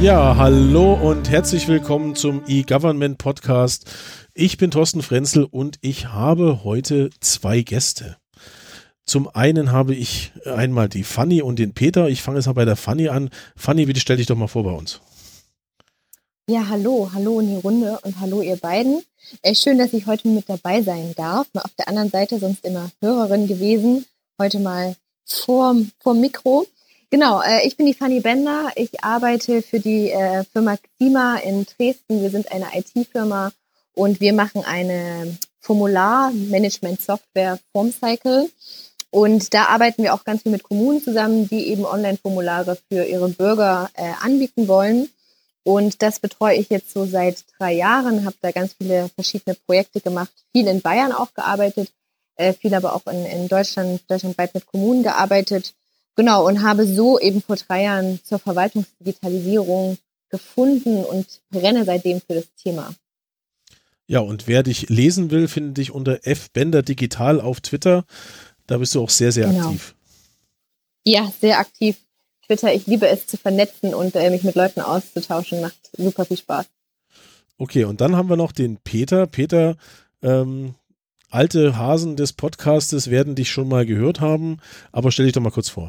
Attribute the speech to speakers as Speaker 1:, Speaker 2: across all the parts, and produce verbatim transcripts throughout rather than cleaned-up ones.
Speaker 1: Ja, hallo und herzlich willkommen zum E-Government Podcast. Ich bin Thorsten Frenzel und ich habe heute zwei Gäste. Zum einen habe ich einmal die Fanny und den Peter. Ich fange jetzt mal bei der Fanny an. Fanny, bitte stell dich doch mal vor bei uns.
Speaker 2: Ja, hallo, hallo in die Runde und hallo ihr beiden. Äh, schön, dass ich heute mit dabei sein darf. Mal auf der anderen Seite sonst immer Hörerin gewesen. Heute mal vor vor Mikro. Genau, äh, ich bin die Fanny Bender. Ich arbeite für die äh, Firma Klima in Dresden. Wir sind eine I T-Firma und wir machen eine Formularmanagement-Software Formcycle. Und da arbeiten wir auch ganz viel mit Kommunen zusammen, die eben Online-Formulare für ihre Bürger äh, anbieten wollen. Und das betreue ich jetzt so seit drei Jahren, habe da ganz viele verschiedene Projekte gemacht, viel in Bayern auch gearbeitet, äh, viel aber auch in, in Deutschland, deutschlandweit mit Kommunen gearbeitet. Genau, und habe so eben vor drei Jahren zur Verwaltungsdigitalisierung gefunden und brenne seitdem für das Thema.
Speaker 1: Ja, und wer dich lesen will, findet dich unter F Bender Digital auf Twitter. Da bist du auch sehr, sehr
Speaker 2: Genau.
Speaker 1: aktiv.
Speaker 2: Ja, sehr aktiv. Twitter, ich liebe es zu vernetzen und äh, mich mit Leuten auszutauschen, macht super viel Spaß.
Speaker 1: Okay, und dann haben wir noch den Peter. Peter, ähm, alte Hasen des Podcastes werden dich schon mal gehört haben, aber stell dich doch mal kurz vor.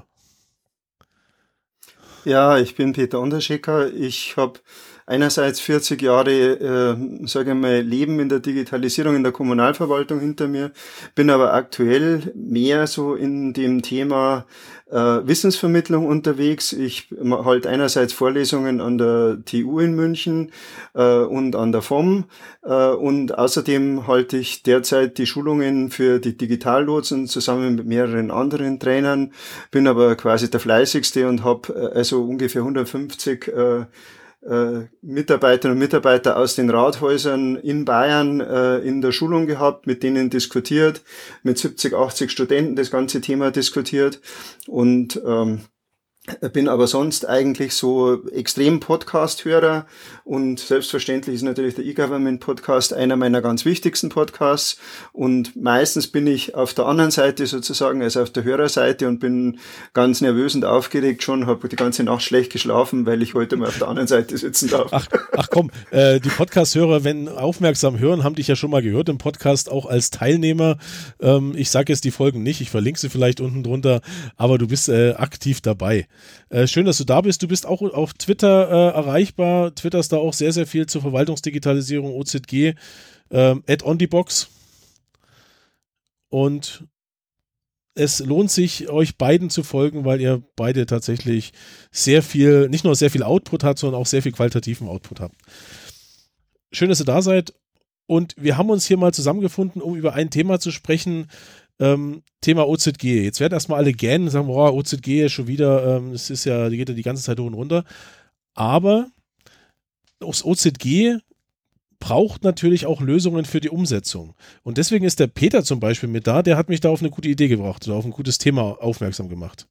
Speaker 3: Ja, ich bin Peter Unterschicker. Ich habe einerseits vierzig Jahre, äh, sage ich mal, Leben in der Digitalisierung in der Kommunalverwaltung hinter mir, bin aber aktuell mehr so in dem Thema äh, Wissensvermittlung unterwegs. Ich halte einerseits Vorlesungen an der T U in München äh, und an der F O M äh, und außerdem halte ich derzeit die Schulungen für die Digitallotsen zusammen mit mehreren anderen Trainern, bin aber quasi der Fleißigste und habe äh, also ungefähr hundertfünfzig äh, Äh, Mitarbeiterinnen und Mitarbeiter aus den Rathäusern in Bayern äh, in der Schulung gehabt, mit denen diskutiert, mit siebzig, achtzig Studenten das ganze Thema diskutiert und ähm, bin aber sonst eigentlich so extrem Podcast-Hörer und selbstverständlich ist natürlich der E-Government-Podcast einer meiner ganz wichtigsten Podcasts und meistens bin ich auf der anderen Seite sozusagen, also auf der Hörerseite und bin ganz nervös und aufgeregt schon, habe die ganze Nacht schlecht geschlafen, weil ich heute mal auf der anderen Seite sitzen darf.
Speaker 1: Ach, ach komm, äh, die Podcast-Hörer, wenn aufmerksam hören, haben dich ja schon mal gehört im Podcast, auch als Teilnehmer. Ähm, ich sage jetzt die Folgen nicht, ich verlinke sie vielleicht unten drunter, aber du bist äh, aktiv dabei. Äh, schön, dass du da bist. Du bist auch auf Twitter äh, erreichbar. Twitterst da auch sehr, sehr viel zur Verwaltungsdigitalisierung, O Z G, ähm, at onthebox. Und es lohnt sich, euch beiden zu folgen, weil ihr beide tatsächlich sehr viel, nicht nur sehr viel Output habt, sondern auch sehr viel qualitativen Output habt. Schön, dass ihr da seid. Und wir haben uns hier mal zusammengefunden, um über ein Thema zu sprechen, Ähm, Thema O Z G. Jetzt werden erstmal alle gähnen und sagen, boah, O Z G ist schon wieder, ähm, es ist ja, die geht ja die ganze Zeit hoch und runter. Aber das O Z G braucht natürlich auch Lösungen für die Umsetzung. Und deswegen ist der Peter zum Beispiel mit da, der hat mich da auf eine gute Idee gebracht oder auf ein gutes Thema aufmerksam gemacht.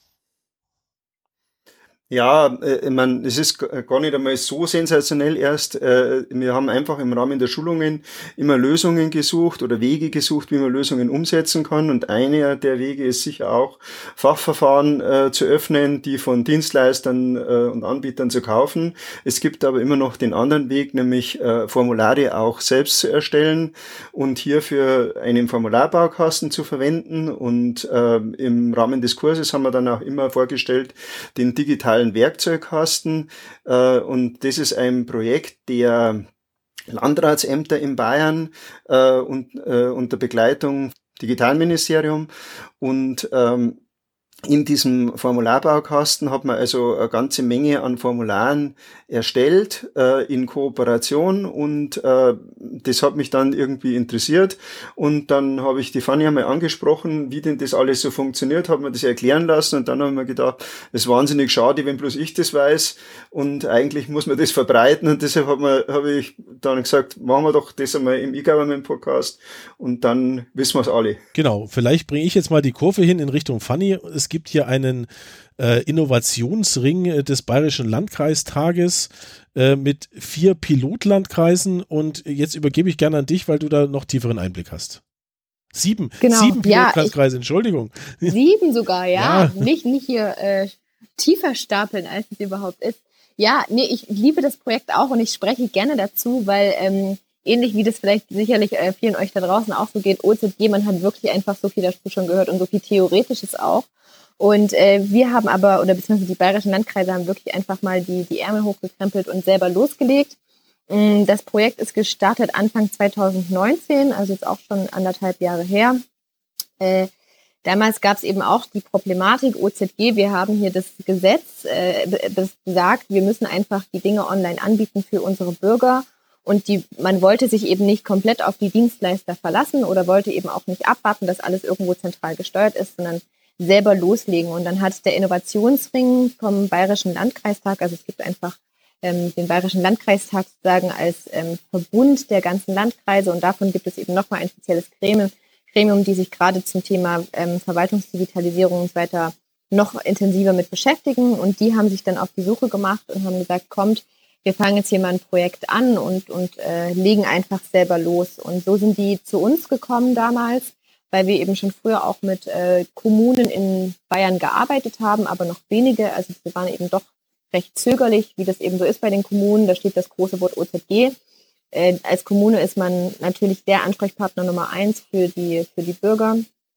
Speaker 3: Ja, äh, ich meine, es ist gar nicht einmal so sensationell erst. Äh, wir haben einfach im Rahmen der Schulungen immer Lösungen gesucht oder Wege gesucht, wie man Lösungen umsetzen kann. Und einer der Wege ist sicher auch, Fachverfahren äh, zu öffnen, die von Dienstleistern äh, und Anbietern zu kaufen. Es gibt aber immer noch den anderen Weg, nämlich äh, Formulare auch selbst zu erstellen und hierfür einen Formularbaukasten zu verwenden. Und äh, im Rahmen des Kurses haben wir dann auch immer vorgestellt, den digitalen Werkzeugkasten äh, und das ist ein Projekt der Landratsämter in Bayern äh, und äh, unter Begleitung Digitalministerium und ähm, in diesem Formularbaukasten hat man also eine ganze Menge an Formularen erstellt äh, in Kooperation und äh, das hat mich dann irgendwie interessiert und dann habe ich die Fanny einmal angesprochen, wie denn das alles so funktioniert, habe mir das erklären lassen und dann habe ich mir gedacht, es ist wahnsinnig schade, wenn bloß ich das weiß und eigentlich muss man das verbreiten und deshalb habe hab habe ich dann gesagt, machen wir doch das einmal im E-Government-Podcast und dann wissen wir es alle.
Speaker 1: Genau, vielleicht bringe ich jetzt mal die Kurve hin in Richtung Fanny. Es gibt hier einen äh, Innovationsring des Bayerischen Landkreistages äh, mit vier Pilotlandkreisen und jetzt übergebe ich gerne an dich, weil du da noch tieferen Einblick hast. Sieben,
Speaker 2: genau.
Speaker 1: sieben
Speaker 2: ja,
Speaker 1: Pilotlandkreise, ich, Entschuldigung.
Speaker 2: Sieben sogar, ja.
Speaker 1: ja.
Speaker 2: Nicht, nicht hier äh, tiefer stapeln, als es überhaupt ist. Ja, nee, ich liebe das Projekt auch und ich spreche gerne dazu, weil ähm, ähnlich wie das vielleicht sicherlich äh, vielen euch da draußen auch so geht, O Z G, man hat wirklich einfach so viel dazu schon gehört und so viel Theoretisches auch. Und äh, wir haben aber, oder beziehungsweise die bayerischen Landkreise haben wirklich einfach mal die, die Ärmel hochgekrempelt und selber losgelegt. Das Projekt ist gestartet Anfang zwanzig neunzehn, also jetzt auch schon anderthalb Jahre her. Äh, damals gab es eben auch die Problematik O Z G. Wir haben hier das Gesetz, äh, das sagt, wir müssen einfach die Dinge online anbieten für unsere Bürger. Und die, man wollte sich eben nicht komplett auf die Dienstleister verlassen oder wollte eben auch nicht abwarten, dass alles irgendwo zentral gesteuert ist, sondern selber loslegen. Und dann hat der Innovationsring vom Bayerischen Landkreistag, also es gibt einfach ähm, den Bayerischen Landkreistag sozusagen als ähm, Verbund der ganzen Landkreise und davon gibt es eben nochmal ein spezielles Gremium, Gremium, die sich gerade zum Thema ähm, Verwaltungsdigitalisierung und so weiter noch intensiver mit beschäftigen. Und die haben sich dann auf die Suche gemacht und haben gesagt, kommt, wir fangen jetzt hier mal ein Projekt an und, und äh, legen einfach selber los. Und so sind die zu uns gekommen damals, weil wir eben schon früher auch mit äh, Kommunen in Bayern gearbeitet haben, aber noch wenige. Also wir waren eben doch recht zögerlich, wie das eben so ist bei den Kommunen. Da steht das große Wort O Z G. Äh, als Kommune ist man natürlich der Ansprechpartner Nummer eins für die, für die Bürger.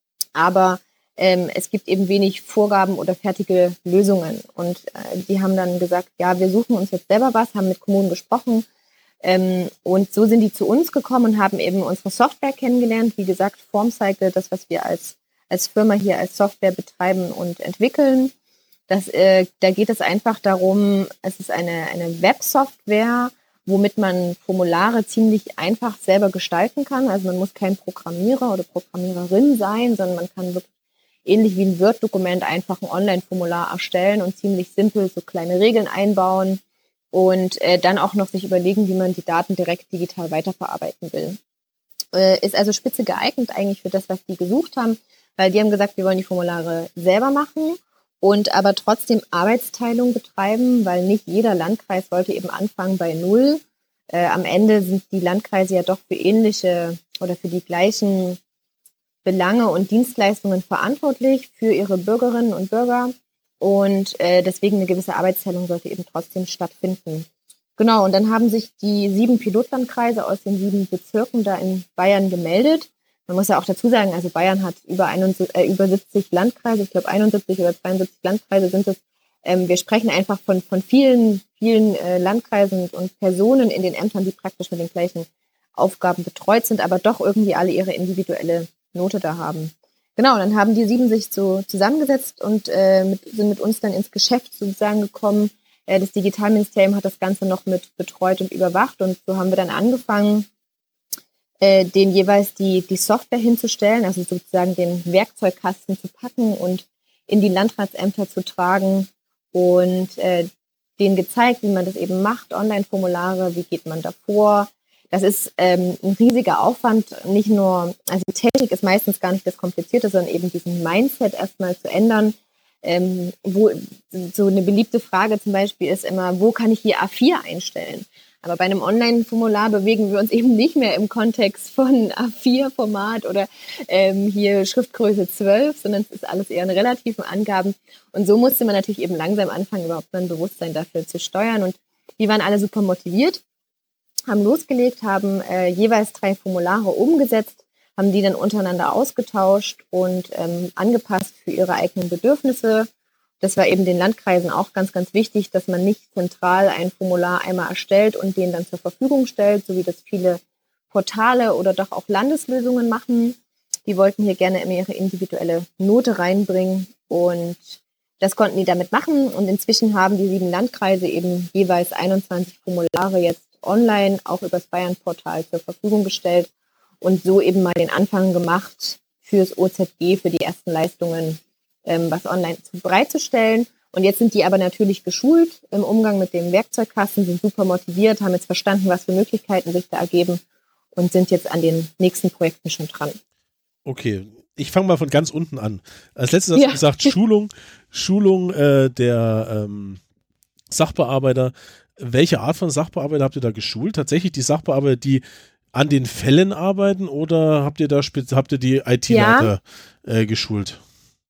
Speaker 2: Aber ähm, es gibt eben wenig Vorgaben oder fertige Lösungen. Und äh, die haben dann gesagt, ja, wir suchen uns jetzt selber was, haben mit Kommunen gesprochen. Ähm, und so sind die zu uns gekommen und haben eben unsere Software kennengelernt. Wie gesagt, Formcycle, das, was wir als, als Firma hier als Software betreiben und entwickeln. Das, äh, da geht es einfach darum, es ist eine, eine Websoftware, womit man Formulare ziemlich einfach selber gestalten kann. Also man muss kein Programmierer oder Programmiererin sein, sondern man kann wirklich ähnlich wie ein Word-Dokument einfach ein Online-Formular erstellen und ziemlich simpel so kleine Regeln einbauen. Und äh, dann auch noch sich überlegen, wie man die Daten direkt digital weiterverarbeiten will. Äh, ist also spitze geeignet eigentlich für das, was die gesucht haben, weil die haben gesagt, wir wollen die Formulare selber machen und aber trotzdem Arbeitsteilung betreiben, weil nicht jeder Landkreis wollte eben anfangen bei Null. Äh, am Ende sind die Landkreise ja doch für ähnliche oder für die gleichen Belange und Dienstleistungen verantwortlich für ihre Bürgerinnen und Bürger. Und äh, deswegen eine gewisse Arbeitsteilung sollte eben trotzdem stattfinden. Genau, und dann haben sich die sieben Pilotlandkreise aus den sieben Bezirken da in Bayern gemeldet. Man muss ja auch dazu sagen, also Bayern hat über, einundsiebzig, äh, über siebzig Landkreise, ich glaube einundsiebzig oder zweiundsiebzig Landkreise sind es. Ähm, wir sprechen einfach von, von vielen, vielen äh, Landkreisen und Personen in den Ämtern, die praktisch mit den gleichen Aufgaben betreut sind, aber doch irgendwie alle ihre individuelle Note da haben. Genau, dann haben die sieben sich so zusammengesetzt und äh, mit, sind mit uns dann ins Geschäft sozusagen gekommen. Äh, das Digitalministerium hat das Ganze noch mit betreut und überwacht und so haben wir dann angefangen, äh, denen jeweils die, die Software hinzustellen, also sozusagen den Werkzeugkasten zu packen und in die Landratsämter zu tragen und äh, denen gezeigt, wie man das eben macht, Online-Formulare, wie geht man davor. Das ist ähm, ein riesiger Aufwand, nicht nur, also die Technik ist meistens gar nicht das Komplizierte, sondern eben diesen Mindset erstmal zu ändern. Ähm, wo so eine beliebte Frage zum Beispiel ist immer, wo kann ich hier A vier einstellen? Aber bei einem Online-Formular bewegen wir uns eben nicht mehr im Kontext von A vier Format oder ähm, hier Schriftgröße zwölf, sondern es ist alles eher in relativen Angaben. Und so musste man natürlich eben langsam anfangen, überhaupt ein Bewusstsein dafür zu steuern. Und die waren alle super motiviert, haben losgelegt, haben äh, jeweils drei Formulare umgesetzt, haben die dann untereinander ausgetauscht und ähm, angepasst für ihre eigenen Bedürfnisse. Das war eben den Landkreisen auch ganz, ganz wichtig, dass man nicht zentral ein Formular einmal erstellt und den dann zur Verfügung stellt, so wie das viele Portale oder doch auch Landeslösungen machen. Die wollten hier gerne immer ihre individuelle Note reinbringen und das konnten die damit machen. Und inzwischen haben die sieben Landkreise eben jeweils einundzwanzig Formulare jetzt online auch über das Bayern-Portal zur Verfügung gestellt und so eben mal den Anfang gemacht fürs O Z G, für die ersten Leistungen, ähm, was online bereitzustellen. Und jetzt sind die aber natürlich geschult im Umgang mit dem Werkzeugkasten, sind super motiviert, haben jetzt verstanden, was für Möglichkeiten sich da ergeben und sind jetzt an den nächsten Projekten schon dran.
Speaker 1: Okay, ich fange mal von ganz unten an. Als letztes hast
Speaker 2: Ja.
Speaker 1: du gesagt, Schulung, Schulung äh, der ähm, Sachbearbeiter. Welche Art von Sachbearbeiter habt ihr da geschult? Tatsächlich die Sachbearbeiter, die an den Fällen arbeiten oder habt ihr da spez- habt ihr die I T-Leiter ja. äh, geschult?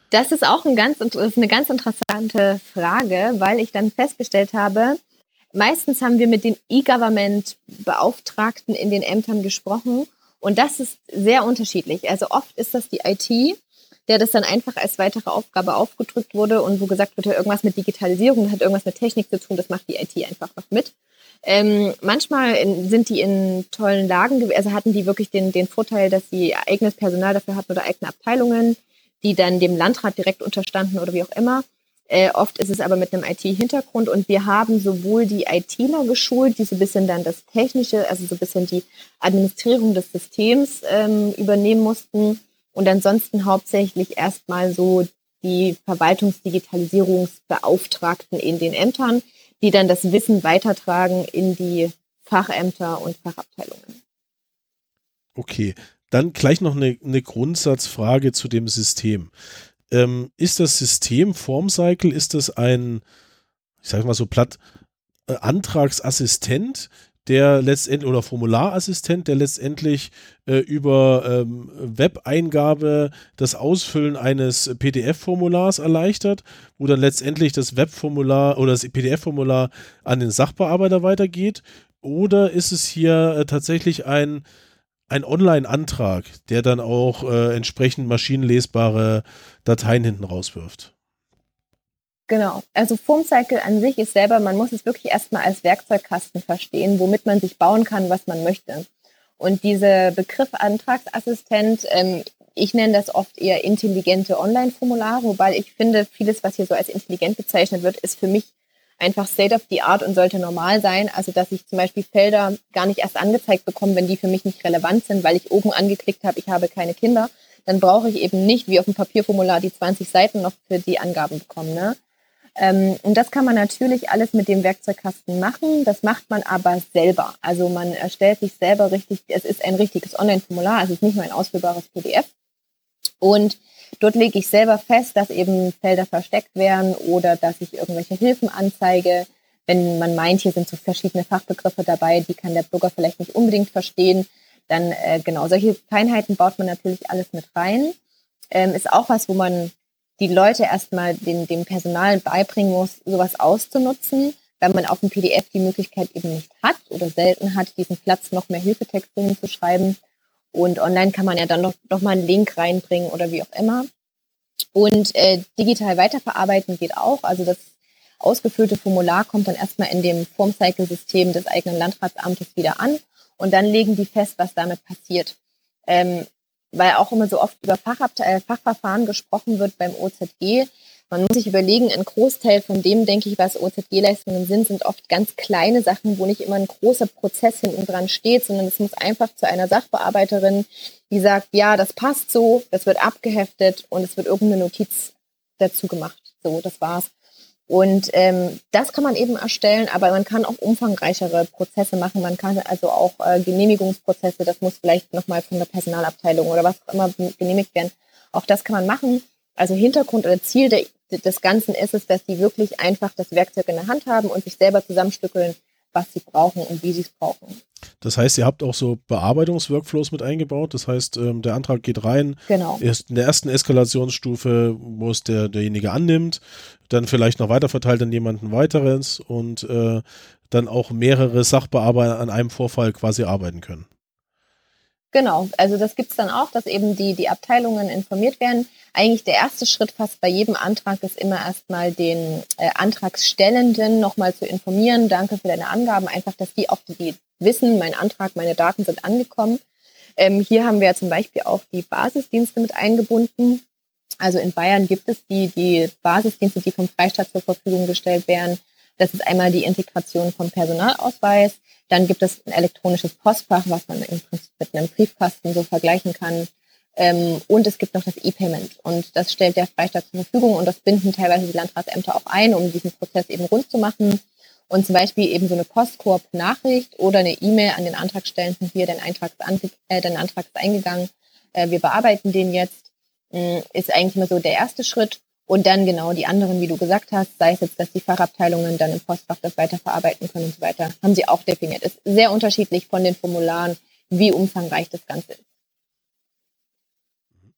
Speaker 2: Das ist auch ein ganz, das ist eine ganz interessante Frage, weil ich dann festgestellt habe, meistens haben wir mit den E-Government-Beauftragten in den Ämtern gesprochen und das ist sehr unterschiedlich. Also oft ist das die I T, der das dann einfach als weitere Aufgabe aufgedrückt wurde und wo gesagt wird, irgendwas mit Digitalisierung, das hat irgendwas mit Technik zu tun, das macht die I T einfach noch mit. Ähm, manchmal in, sind die in tollen Lagen, also hatten die wirklich den, den Vorteil, dass sie eigenes Personal dafür hatten oder eigene Abteilungen, die dann dem Landrat direkt unterstanden oder wie auch immer. Äh, oft ist es aber mit einem I T-Hintergrund und wir haben sowohl die ITler geschult, die so ein bisschen dann das Technische, also so ein bisschen die Administrierung des Systems ähm, übernehmen mussten und ansonsten hauptsächlich erstmal so die Verwaltungsdigitalisierungsbeauftragten in den Ämtern, die dann das Wissen weitertragen in die Fachämter und Fachabteilungen.
Speaker 1: Okay, dann gleich noch eine, eine Grundsatzfrage zu dem System. Ähm, ist das System Formcycle, ist das ein, ich sage mal so platt, äh, Antragsassistent, der letztendlich, oder Formularassistent, der letztendlich äh, über ähm, Webeingabe das Ausfüllen eines P D F-Formulars erleichtert, wo dann letztendlich das Webformular oder das P D F-Formular an den Sachbearbeiter weitergeht? Oder ist es hier äh, tatsächlich ein, ein Online-Antrag, der dann auch äh, entsprechend maschinenlesbare Dateien hinten rauswirft?
Speaker 2: Genau, also Formcycle an sich ist selber, man muss es wirklich erstmal als Werkzeugkasten verstehen, womit man sich bauen kann, was man möchte. Und dieser Begriff Antragsassistent, ähm, ich nenne das oft eher intelligente Online-Formulare, wobei ich finde, vieles, was hier so als intelligent bezeichnet wird, ist für mich einfach State of the Art und sollte normal sein. Also dass ich zum Beispiel Felder gar nicht erst angezeigt bekomme, wenn die für mich nicht relevant sind, weil ich oben angeklickt habe, ich habe keine Kinder. Dann brauche ich eben nicht wie auf dem Papierformular die zwanzig Seiten noch für die Angaben bekommen, ne? Ähm, und das kann man natürlich alles mit dem Werkzeugkasten machen. Das macht man aber selber. Also man erstellt sich selber richtig, es ist ein richtiges Online-Formular, also es ist nicht nur ein ausfüllbares P D F. Und dort lege ich selber fest, dass eben Felder versteckt werden oder dass ich irgendwelche Hilfen anzeige. Wenn man meint, hier sind so verschiedene Fachbegriffe dabei, die kann der Bürger vielleicht nicht unbedingt verstehen, dann äh, genau, solche Feinheiten baut man natürlich alles mit rein. Ähm, ist auch was, wo man die Leute erstmal dem, dem Personal beibringen muss, sowas auszunutzen, weil man auf dem P D F die Möglichkeit eben nicht hat oder selten hat, diesen Platz noch mehr Hilfetexte hinzuschreiben. Und online kann man ja dann noch, noch mal einen Link reinbringen oder wie auch immer. Und äh, digital weiterverarbeiten geht auch. Also das ausgefüllte Formular kommt dann erstmal in dem Formcycle-System des eigenen Landratsamtes wieder an und dann legen die fest, was damit passiert. Ähm, weil auch immer so oft über Fachabte- äh, Fachverfahren gesprochen wird beim O Z G. Man muss sich überlegen, ein Großteil von dem, denke ich, was O Z G-Leistungen sind, sind oft ganz kleine Sachen, wo nicht immer ein großer Prozess hinten dran steht, sondern es muss einfach zu einer Sachbearbeiterin, die sagt, ja, das passt so, das wird abgeheftet und es wird irgendeine Notiz dazu gemacht. So, das war's. Und ähm, das kann man eben erstellen, aber man kann auch umfangreichere Prozesse machen. Man kann also auch äh, Genehmigungsprozesse, das muss vielleicht nochmal von der Personalabteilung oder was auch immer genehmigt werden. Auch das kann man machen. Also Hintergrund oder Ziel der, des Ganzen ist es, dass die wirklich einfach das Werkzeug in der Hand haben und sich selber zusammenstückeln, was sie brauchen und wie sie es brauchen.
Speaker 1: Das heißt, ihr habt auch so Bearbeitungsworkflows mit eingebaut. Das heißt, ähm, der Antrag geht rein.
Speaker 2: Genau.
Speaker 1: Erst in der ersten Eskalationsstufe, wo es der, derjenige annimmt, dann vielleicht noch weiterverteilt an jemanden weiteres und äh, dann auch mehrere Sachbearbeiter an einem Vorfall quasi arbeiten können.
Speaker 2: Genau, also das gibt's dann auch, dass eben die, die Abteilungen informiert werden. Eigentlich der erste Schritt fast bei jedem Antrag ist immer erstmal den äh, Antragstellenden nochmal zu informieren. Danke für deine Angaben, einfach, dass die auch die wissen, mein Antrag, meine Daten sind angekommen. Ähm, hier haben wir zum Beispiel auch die Basisdienste mit eingebunden. Also in Bayern gibt es die, die Basisdienste, die vom Freistaat zur Verfügung gestellt werden. Das ist einmal die Integration vom Personalausweis. Dann gibt es ein elektronisches Postfach, was man im Prinzip mit einem Briefkasten so vergleichen kann. Ähm, und es gibt noch das E-Payment. Und das stellt der Freistaat zur Verfügung. Und das binden teilweise die Landratsämter auch ein, um diesen Prozess eben rund zu machen. Und zum Beispiel eben so eine Postkorb-Nachricht oder eine E-Mail an den Antragstellenden. Hier, dein Antrag ist, an, äh, dein Antrag ist eingegangen. Äh, wir bearbeiten den jetzt. Äh, ist eigentlich immer so der erste Schritt. Und dann genau die anderen, wie du gesagt hast, sei es jetzt, dass die Fachabteilungen dann im Postfach das weiterverarbeiten können und so weiter, haben sie auch definiert. Ist sehr unterschiedlich von den Formularen, wie umfangreich das Ganze ist.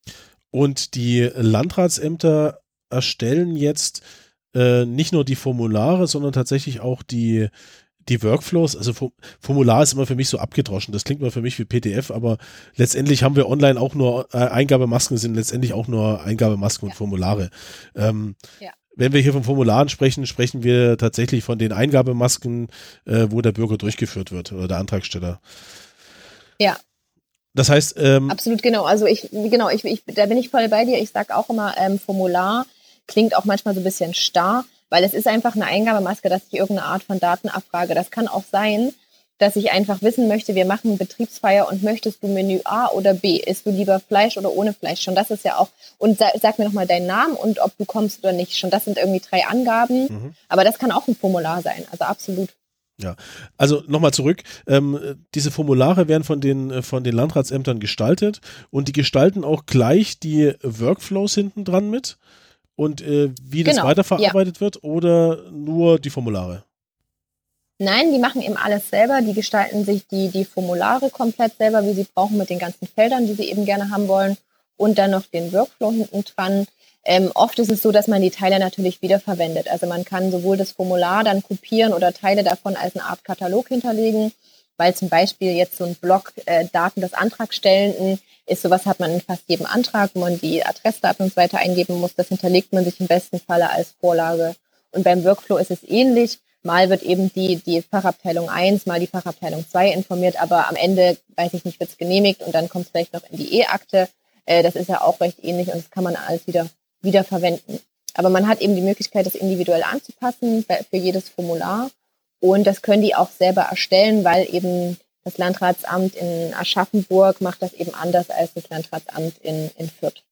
Speaker 1: Und die Landratsämter erstellen jetzt äh, nicht nur die Formulare, sondern tatsächlich auch die, die Workflows. Also Formular ist immer für mich so abgedroschen. Das klingt immer für mich wie P D F, aber letztendlich haben wir online auch nur äh, Eingabemasken, sind letztendlich auch nur Eingabemasken
Speaker 2: Ja.
Speaker 1: und Formulare. Ähm,
Speaker 2: Ja.
Speaker 1: Wenn wir hier von Formularen sprechen, sprechen wir tatsächlich von den Eingabemasken, äh, wo der Bürger durchgeführt wird oder der Antragsteller.
Speaker 2: Ja.
Speaker 1: Das heißt, ähm,
Speaker 2: absolut, genau. Also ich, genau, ich, ich, da bin ich voll bei dir. Ich sage auch immer, ähm, Formular klingt auch manchmal so ein bisschen starr, weil es ist einfach eine Eingabemaske, dass ich irgendeine Art von Daten abfrage. Das kann auch sein, dass ich einfach wissen möchte, wir machen Betriebsfeier und möchtest du Menü A oder B? Isst du lieber Fleisch oder ohne Fleisch? Schon das ist ja auch, und sag, sag mir nochmal deinen Namen und ob du kommst oder nicht. Schon das sind irgendwie drei Angaben, mhm. aber das kann auch ein Formular sein, also absolut.
Speaker 1: Ja, also nochmal zurück, ähm, diese Formulare werden von den, von den Landratsämtern gestaltet und die gestalten auch gleich die Workflows hinten dran mit und äh, wie das
Speaker 2: genau,
Speaker 1: weiterverarbeitet
Speaker 2: ja.
Speaker 1: wird oder nur die Formulare?
Speaker 2: Nein, die machen eben alles selber, die gestalten sich die, die Formulare komplett selber, wie sie brauchen mit den ganzen Feldern, die sie eben gerne haben wollen und dann noch den Workflow hinten dran. Ähm, oft ist es so, dass man die Teile natürlich wiederverwendet. Also man kann sowohl das Formular dann kopieren oder Teile davon als eine Art Katalog hinterlegen, weil zum Beispiel jetzt so ein Block äh, Daten des Antragstellenden ist, sowas hat man in fast jedem Antrag, wo man die Adressdaten und so weiter eingeben muss. Das hinterlegt man sich im besten Falle als Vorlage. Und beim Workflow ist es ähnlich. Mal wird eben die, die Fachabteilung eins, mal die Fachabteilung zwei informiert, aber am Ende, weiß ich nicht, wird es genehmigt und dann kommt es vielleicht noch in die E-Akte. Äh, das ist ja auch recht ähnlich und das kann man alles wieder wieder verwenden. Aber man hat eben die Möglichkeit, das individuell anzupassen für jedes Formular. Und das können die auch selber erstellen, weil eben das Landratsamt in Aschaffenburg macht das eben anders als das Landratsamt in, in Fürth.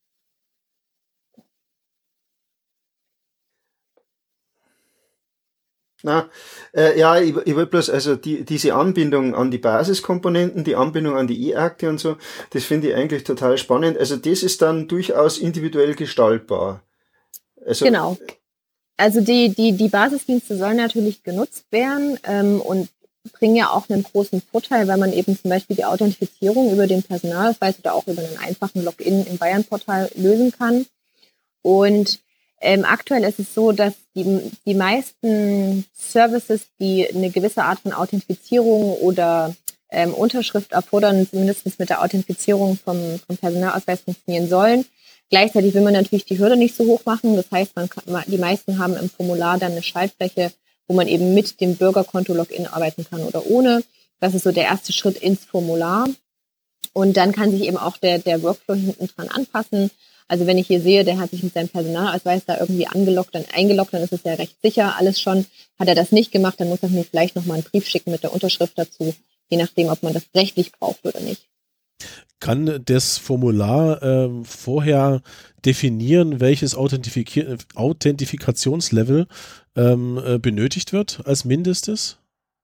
Speaker 3: Na, äh, ja, ich, ich wollte bloß, also die, diese Anbindung an die Basiskomponenten, die Anbindung an die E-Akte und so, das finde ich eigentlich total spannend. Also das ist dann durchaus individuell gestaltbar. Also,
Speaker 2: genau. Also die, die, die Basisdienste sollen natürlich genutzt werden ähm, und bringen ja auch einen großen Vorteil, weil man eben zum Beispiel die Authentifizierung über den Personalausweis oder auch über einen einfachen Login im Bayern-Portal lösen kann. Und Ähm, aktuell ist es so, dass die, die meisten Services, die eine gewisse Art von Authentifizierung oder ähm, Unterschrift erfordern, zumindest mit der Authentifizierung vom, vom Personalausweis funktionieren sollen. Gleichzeitig will man natürlich die Hürde nicht so hoch machen. Das heißt, man kann, die meisten haben im Formular dann eine Schaltfläche, wo man eben mit dem Bürgerkonto-Login arbeiten kann oder ohne. Das ist so der erste Schritt ins Formular. Und dann kann sich eben auch der, der Workflow hinten dran anpassen. Also wenn ich hier sehe, der hat sich mit seinem Personalausweis da irgendwie angeloggt, dann eingeloggt, dann ist es ja recht sicher alles schon. Hat er das nicht gemacht, dann muss er mir vielleicht nochmal einen Brief schicken mit der Unterschrift dazu, je nachdem, ob man das rechtlich braucht oder nicht.
Speaker 1: Kann das Formular äh, vorher definieren, welches Authentifik- Authentifikationslevel ähm, äh, benötigt wird als Mindestes?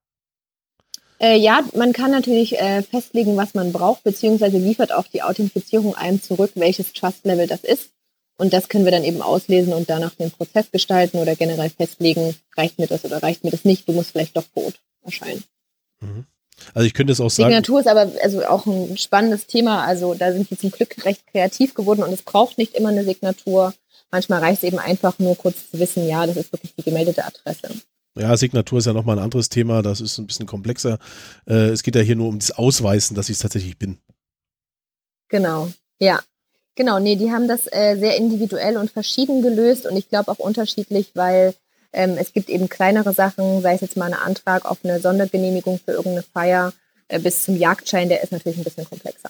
Speaker 2: Äh, ja, man kann natürlich äh, festlegen, was man braucht, beziehungsweise liefert auch die Authentifizierung einem zurück, welches Trust-Level das ist. Und das können wir dann eben auslesen und danach den Prozess gestalten oder generell festlegen, reicht mir das oder reicht mir das nicht, du musst vielleicht doch vor Ort erscheinen.
Speaker 1: Mhm. Also ich könnte es auch sagen.
Speaker 2: Signatur ist aber also auch ein spannendes Thema. Also da sind wir zum Glück recht kreativ geworden und es braucht nicht immer eine Signatur. Manchmal reicht es eben einfach nur kurz zu wissen, ja, das ist wirklich die gemeldete Adresse.
Speaker 1: Ja, Signatur ist ja nochmal ein anderes Thema, das ist ein bisschen komplexer. Äh, es geht ja hier nur um das Ausweisen, dass ich es tatsächlich bin.
Speaker 2: Genau, ja. Genau, nee, die haben das äh, sehr individuell und verschieden gelöst und ich glaube auch unterschiedlich, weil ähm, es gibt eben kleinere Sachen, sei es jetzt mal ein Antrag auf eine Sondergenehmigung für irgendeine Feier, äh, bis zum Jagdschein, der ist natürlich ein bisschen komplexer.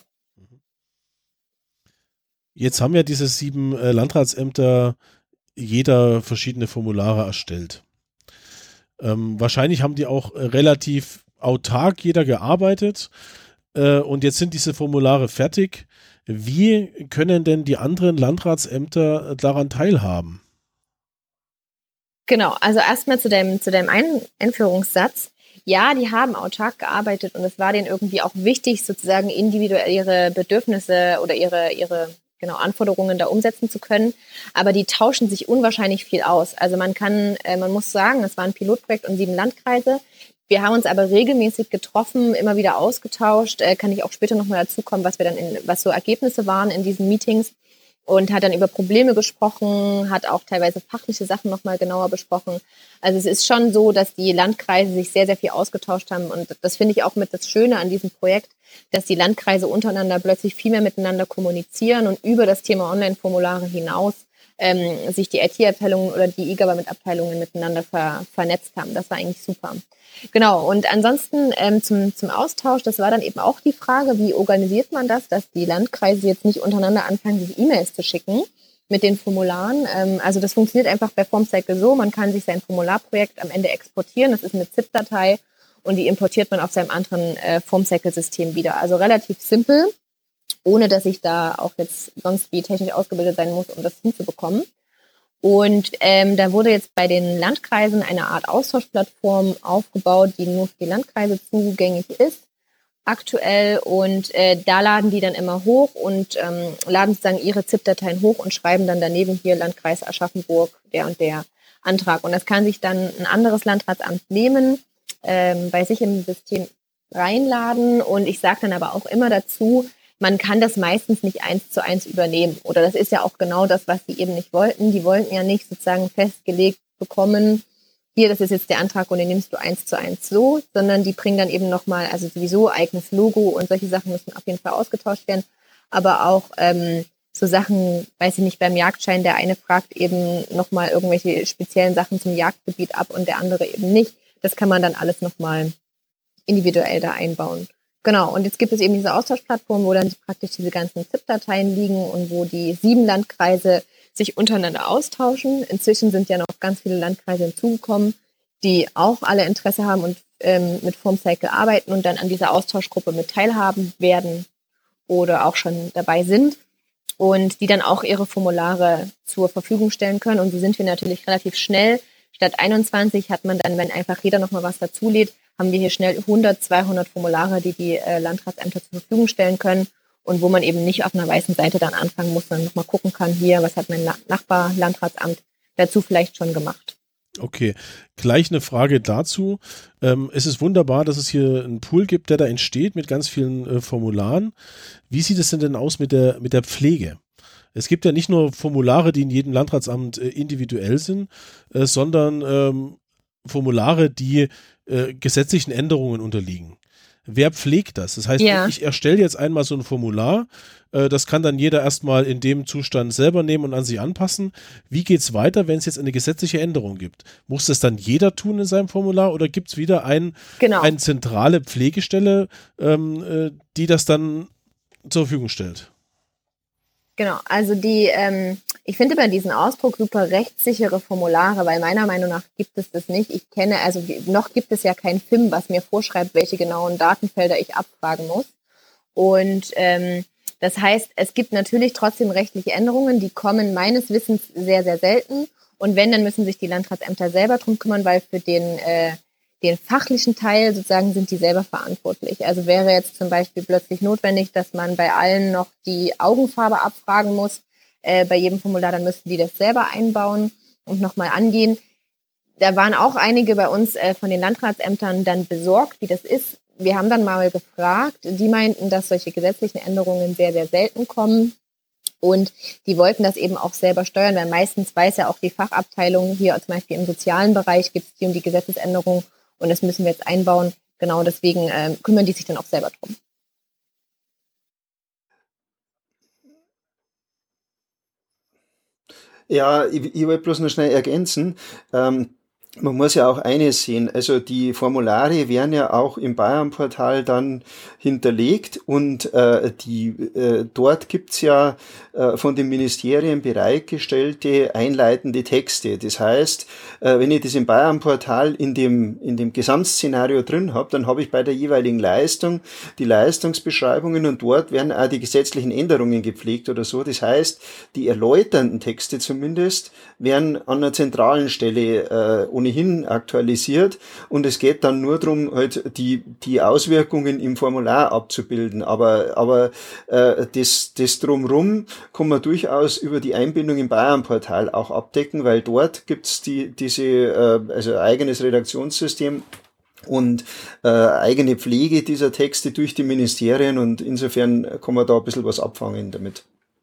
Speaker 1: Jetzt haben ja diese sieben äh, Landratsämter jeder verschiedene Formulare erstellt. Ähm, wahrscheinlich haben die auch äh, relativ autark jeder gearbeitet äh, und jetzt sind diese Formulare fertig. Wie können denn die anderen Landratsämter daran teilhaben?
Speaker 2: Genau, also erstmal zu deinem, zu deinem Ein- Einführungssatz. Ja, die haben autark gearbeitet und es war denen irgendwie auch wichtig, sozusagen individuell ihre Bedürfnisse oder ihre, ihre genau, Anforderungen da umsetzen zu können. Aber die tauschen sich unwahrscheinlich viel aus. Also man kann, äh, man muss sagen, es war ein Pilotprojekt und sieben Landkreise. Wir haben uns aber regelmäßig getroffen, immer wieder ausgetauscht. Äh, kann ich auch später nochmal dazu kommen, was wir dann in, was so Ergebnisse waren in diesen Meetings. und hat dann über Probleme gesprochen, hat auch teilweise fachliche Sachen nochmal genauer besprochen. Also es ist schon so, dass die Landkreise sich sehr, sehr viel ausgetauscht haben und das finde ich auch mit das Schöne an diesem Projekt, dass die Landkreise untereinander plötzlich viel mehr miteinander kommunizieren und über das Thema Online-Formulare hinaus ähm, sich die I T-Abteilungen oder die E-Government-Abteilungen miteinander ver- vernetzt haben. Das war eigentlich super. Genau, und ansonsten ähm, zum, zum Austausch, das war dann eben auch die Frage, wie organisiert man das, dass die Landkreise jetzt nicht untereinander anfangen, sich E-Mails zu schicken mit den Formularen. Ähm, also das funktioniert einfach bei Formcycle so, man kann sich sein Formularprojekt am Ende exportieren, das ist eine ZIP-Datei und die importiert man auf seinem anderen äh, Formcycle-System wieder. Also relativ simpel, ohne dass ich da auch jetzt sonst wie technisch ausgebildet sein muss, um das hinzubekommen. Und ähm, da wurde jetzt bei den Landkreisen eine Art Austauschplattform aufgebaut, die nur für die Landkreise zugänglich ist aktuell. Und äh, da laden die dann immer hoch und ähm, laden sozusagen ihre ZIP-Dateien hoch und schreiben dann daneben hier Landkreis Aschaffenburg, der und der Antrag. Und das kann sich dann ein anderes Landratsamt nehmen, ähm, bei sich im System reinladen. Und ich sage dann aber auch immer dazu, man kann das meistens nicht eins zu eins übernehmen. Oder das ist ja auch genau das, was sie eben nicht wollten. Die wollten ja nicht sozusagen festgelegt bekommen, hier, das ist jetzt der Antrag und den nimmst du eins zu eins so, sondern die bringen dann eben nochmal, also sowieso eigenes Logo und solche Sachen müssen auf jeden Fall ausgetauscht werden. Aber auch ähm, so Sachen, weiß ich nicht, beim Jagdschein, der eine fragt eben nochmal irgendwelche speziellen Sachen zum Jagdgebiet ab und der andere eben nicht. Das kann man dann alles nochmal individuell da einbauen. Genau, und jetzt gibt es eben diese Austauschplattform, wo dann praktisch diese ganzen ZIP-Dateien liegen und wo die sieben Landkreise sich untereinander austauschen. Inzwischen sind ja noch ganz viele Landkreise hinzugekommen, die auch alle Interesse haben und ähm, mit Formcycle arbeiten und dann an dieser Austauschgruppe mit teilhaben werden oder auch schon dabei sind und die dann auch ihre Formulare zur Verfügung stellen können. Und so sind wir natürlich relativ schnell. Statt einundzwanzig hat man dann, wenn einfach jeder nochmal was dazulädt, haben wir hier schnell hundert, zweihundert Formulare, die die äh, Landratsämter zur Verfügung stellen können und wo man eben nicht auf einer weißen Seite dann anfangen muss, sondern nochmal gucken kann, hier, was hat mein Na- Nachbar-Landratsamt dazu vielleicht schon gemacht.
Speaker 1: Okay, gleich eine Frage dazu. Ähm, es ist wunderbar, dass es hier einen Pool gibt, der da entsteht mit ganz vielen äh, Formularen. Wie sieht es denn denn aus mit der, mit der Pflege? Es gibt ja nicht nur Formulare, die in jedem Landratsamt äh, individuell sind, äh, sondern ähm, Formulare, die äh, gesetzlichen Änderungen unterliegen. Wer pflegt das? Das heißt,
Speaker 2: Ja.
Speaker 1: ich erstelle jetzt einmal so ein Formular, äh, das kann dann jeder erstmal in dem Zustand selber nehmen und an sich anpassen. Wie geht's weiter, wenn es jetzt eine gesetzliche Änderung gibt? Muss das dann jeder tun in seinem Formular oder gibt es wieder ein,
Speaker 2: Genau.
Speaker 1: eine zentrale Pflegestelle, ähm, äh, die das dann zur Verfügung stellt?
Speaker 2: Genau, also die, ähm, ich finde bei diesem Ausdruck super rechtssichere Formulare, weil meiner Meinung nach gibt es das nicht. Ich kenne, also noch gibt es ja kein F I M, was mir vorschreibt, welche genauen Datenfelder ich abfragen muss. Und ähm, das heißt, es gibt natürlich trotzdem rechtliche Änderungen, die kommen meines Wissens sehr, sehr selten. Und wenn, dann müssen sich die Landratsämter selber drum kümmern, weil für den äh, den fachlichen Teil sozusagen sind die selber verantwortlich. Also wäre jetzt zum Beispiel plötzlich notwendig, dass man bei allen noch die Augenfarbe abfragen muss, äh, bei jedem Formular, dann müssten die das selber einbauen und nochmal angehen. Da waren auch einige bei uns äh, von den Landratsämtern dann besorgt, wie das ist. Wir haben dann mal gefragt, die meinten, dass solche gesetzlichen Änderungen sehr, sehr selten kommen. Und die wollten das eben auch selber steuern, weil meistens weiß ja auch die Fachabteilung, hier zum Beispiel im sozialen Bereich gibt es die und die Gesetzesänderung. Und das müssen wir jetzt einbauen. Genau deswegen äh, kümmern die sich dann auch selber drum.
Speaker 3: Ja, ich, ich wollte bloß noch schnell ergänzen. Ähm, man muss ja auch eines sehen, also die Formulare werden ja auch im Bayern-Portal dann hinterlegt und äh, die äh, dort gibt's ja äh, von den Ministerien bereitgestellte einleitende Texte. Das heißt, äh, wenn ich das im Bayern-Portal in dem in dem Gesamtszenario drin habe, dann habe ich bei der jeweiligen Leistung die Leistungsbeschreibungen und dort werden auch die gesetzlichen Änderungen gepflegt oder so. Das heißt, die erläuternden Texte zumindest werden an einer zentralen Stelle äh, ohnehin aktualisiert und es geht dann nur darum, halt die die Auswirkungen im Formular abzubilden. Aber aber äh, das das drumrum kann man durchaus über die Einbindung im Bayern-Portal auch abdecken, weil dort gibt's die diese äh, also eigenes Redaktionssystem und äh, eigene Pflege dieser Texte durch die Ministerien und insofern kann man da ein bisschen was abfangen damit.
Speaker 2: Genau.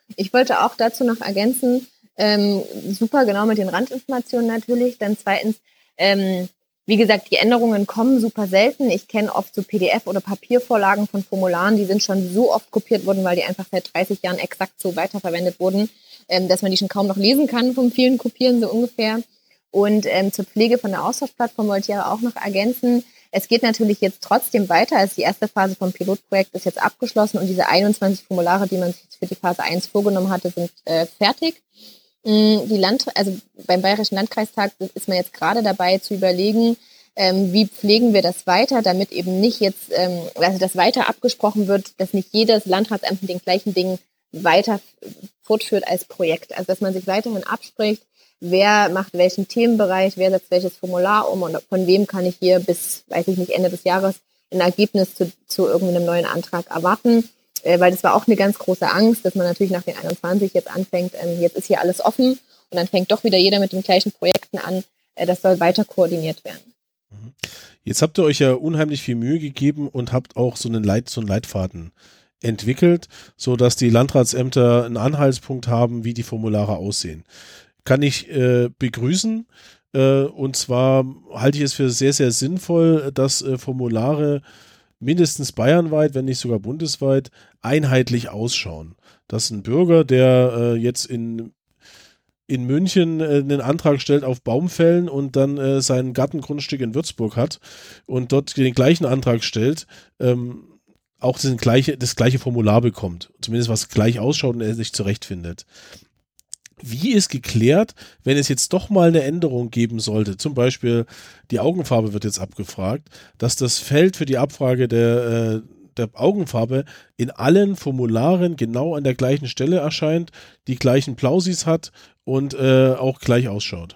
Speaker 2: Ich wollte auch dazu noch ergänzen, ähm, super genau mit den Randinformationen natürlich. Dann zweitens, ähm, wie gesagt, die Änderungen kommen super selten. Ich kenne oft so P D F- oder Papiervorlagen von Formularen, die sind schon so oft kopiert worden, weil die einfach seit dreißig Jahren exakt so weiterverwendet wurden, ähm, dass man die schon kaum noch lesen kann vom vielen Kopieren so ungefähr. Und ähm, zur Pflege von der Austauschplattform wollte ich aber auch noch ergänzen. Es geht natürlich jetzt trotzdem weiter. Also die erste Phase vom Pilotprojekt ist jetzt abgeschlossen und diese einundzwanzig Formulare, die man sich für die Phase eins vorgenommen hatte, sind äh, fertig. Die Land, also beim Bayerischen Landkreistag ist man jetzt gerade dabei zu überlegen, ähm, wie pflegen wir das weiter, damit eben nicht jetzt, ähm, also das weiter abgesprochen wird, dass nicht jedes Landratsamt mit den gleichen Dingen weiter fortführt als Projekt. Also dass man sich weiterhin abspricht, wer macht welchen Themenbereich, wer setzt welches Formular um und von wem kann ich hier bis, weiß ich nicht, Ende des Jahres ein Ergebnis zu, zu irgendeinem neuen Antrag erwarten. Weil das war auch eine ganz große Angst, dass man natürlich nach den einundzwanzig jetzt anfängt, ähm, jetzt ist hier alles offen und dann fängt doch wieder jeder mit den gleichen Projekten an. Äh, das soll weiter koordiniert werden.
Speaker 1: Jetzt habt ihr euch ja unheimlich viel Mühe gegeben und habt auch so einen, Leit, so einen Leitfaden entwickelt, sodass die Landratsämter einen Anhaltspunkt haben, wie die Formulare aussehen. Kann ich äh, begrüßen. Äh, und zwar halte ich es für sehr, sehr sinnvoll, dass äh, Formulare mindestens bayernweit, wenn nicht sogar bundesweit, einheitlich ausschauen. Dass ein Bürger, der äh, jetzt in, in München äh, einen Antrag stellt auf Baumfällen und dann äh, sein Gartengrundstück in Würzburg hat und dort den gleichen Antrag stellt, ähm, auch das gleiche, das gleiche Formular bekommt. Zumindest was gleich ausschaut und er sich zurechtfindet. Wie ist geklärt, wenn es jetzt doch mal eine Änderung geben sollte, zum Beispiel die Augenfarbe wird jetzt abgefragt, dass das Feld für die Abfrage der, äh, der Augenfarbe in allen Formularen genau an der gleichen Stelle erscheint, die gleichen Plausis hat und äh, auch gleich ausschaut?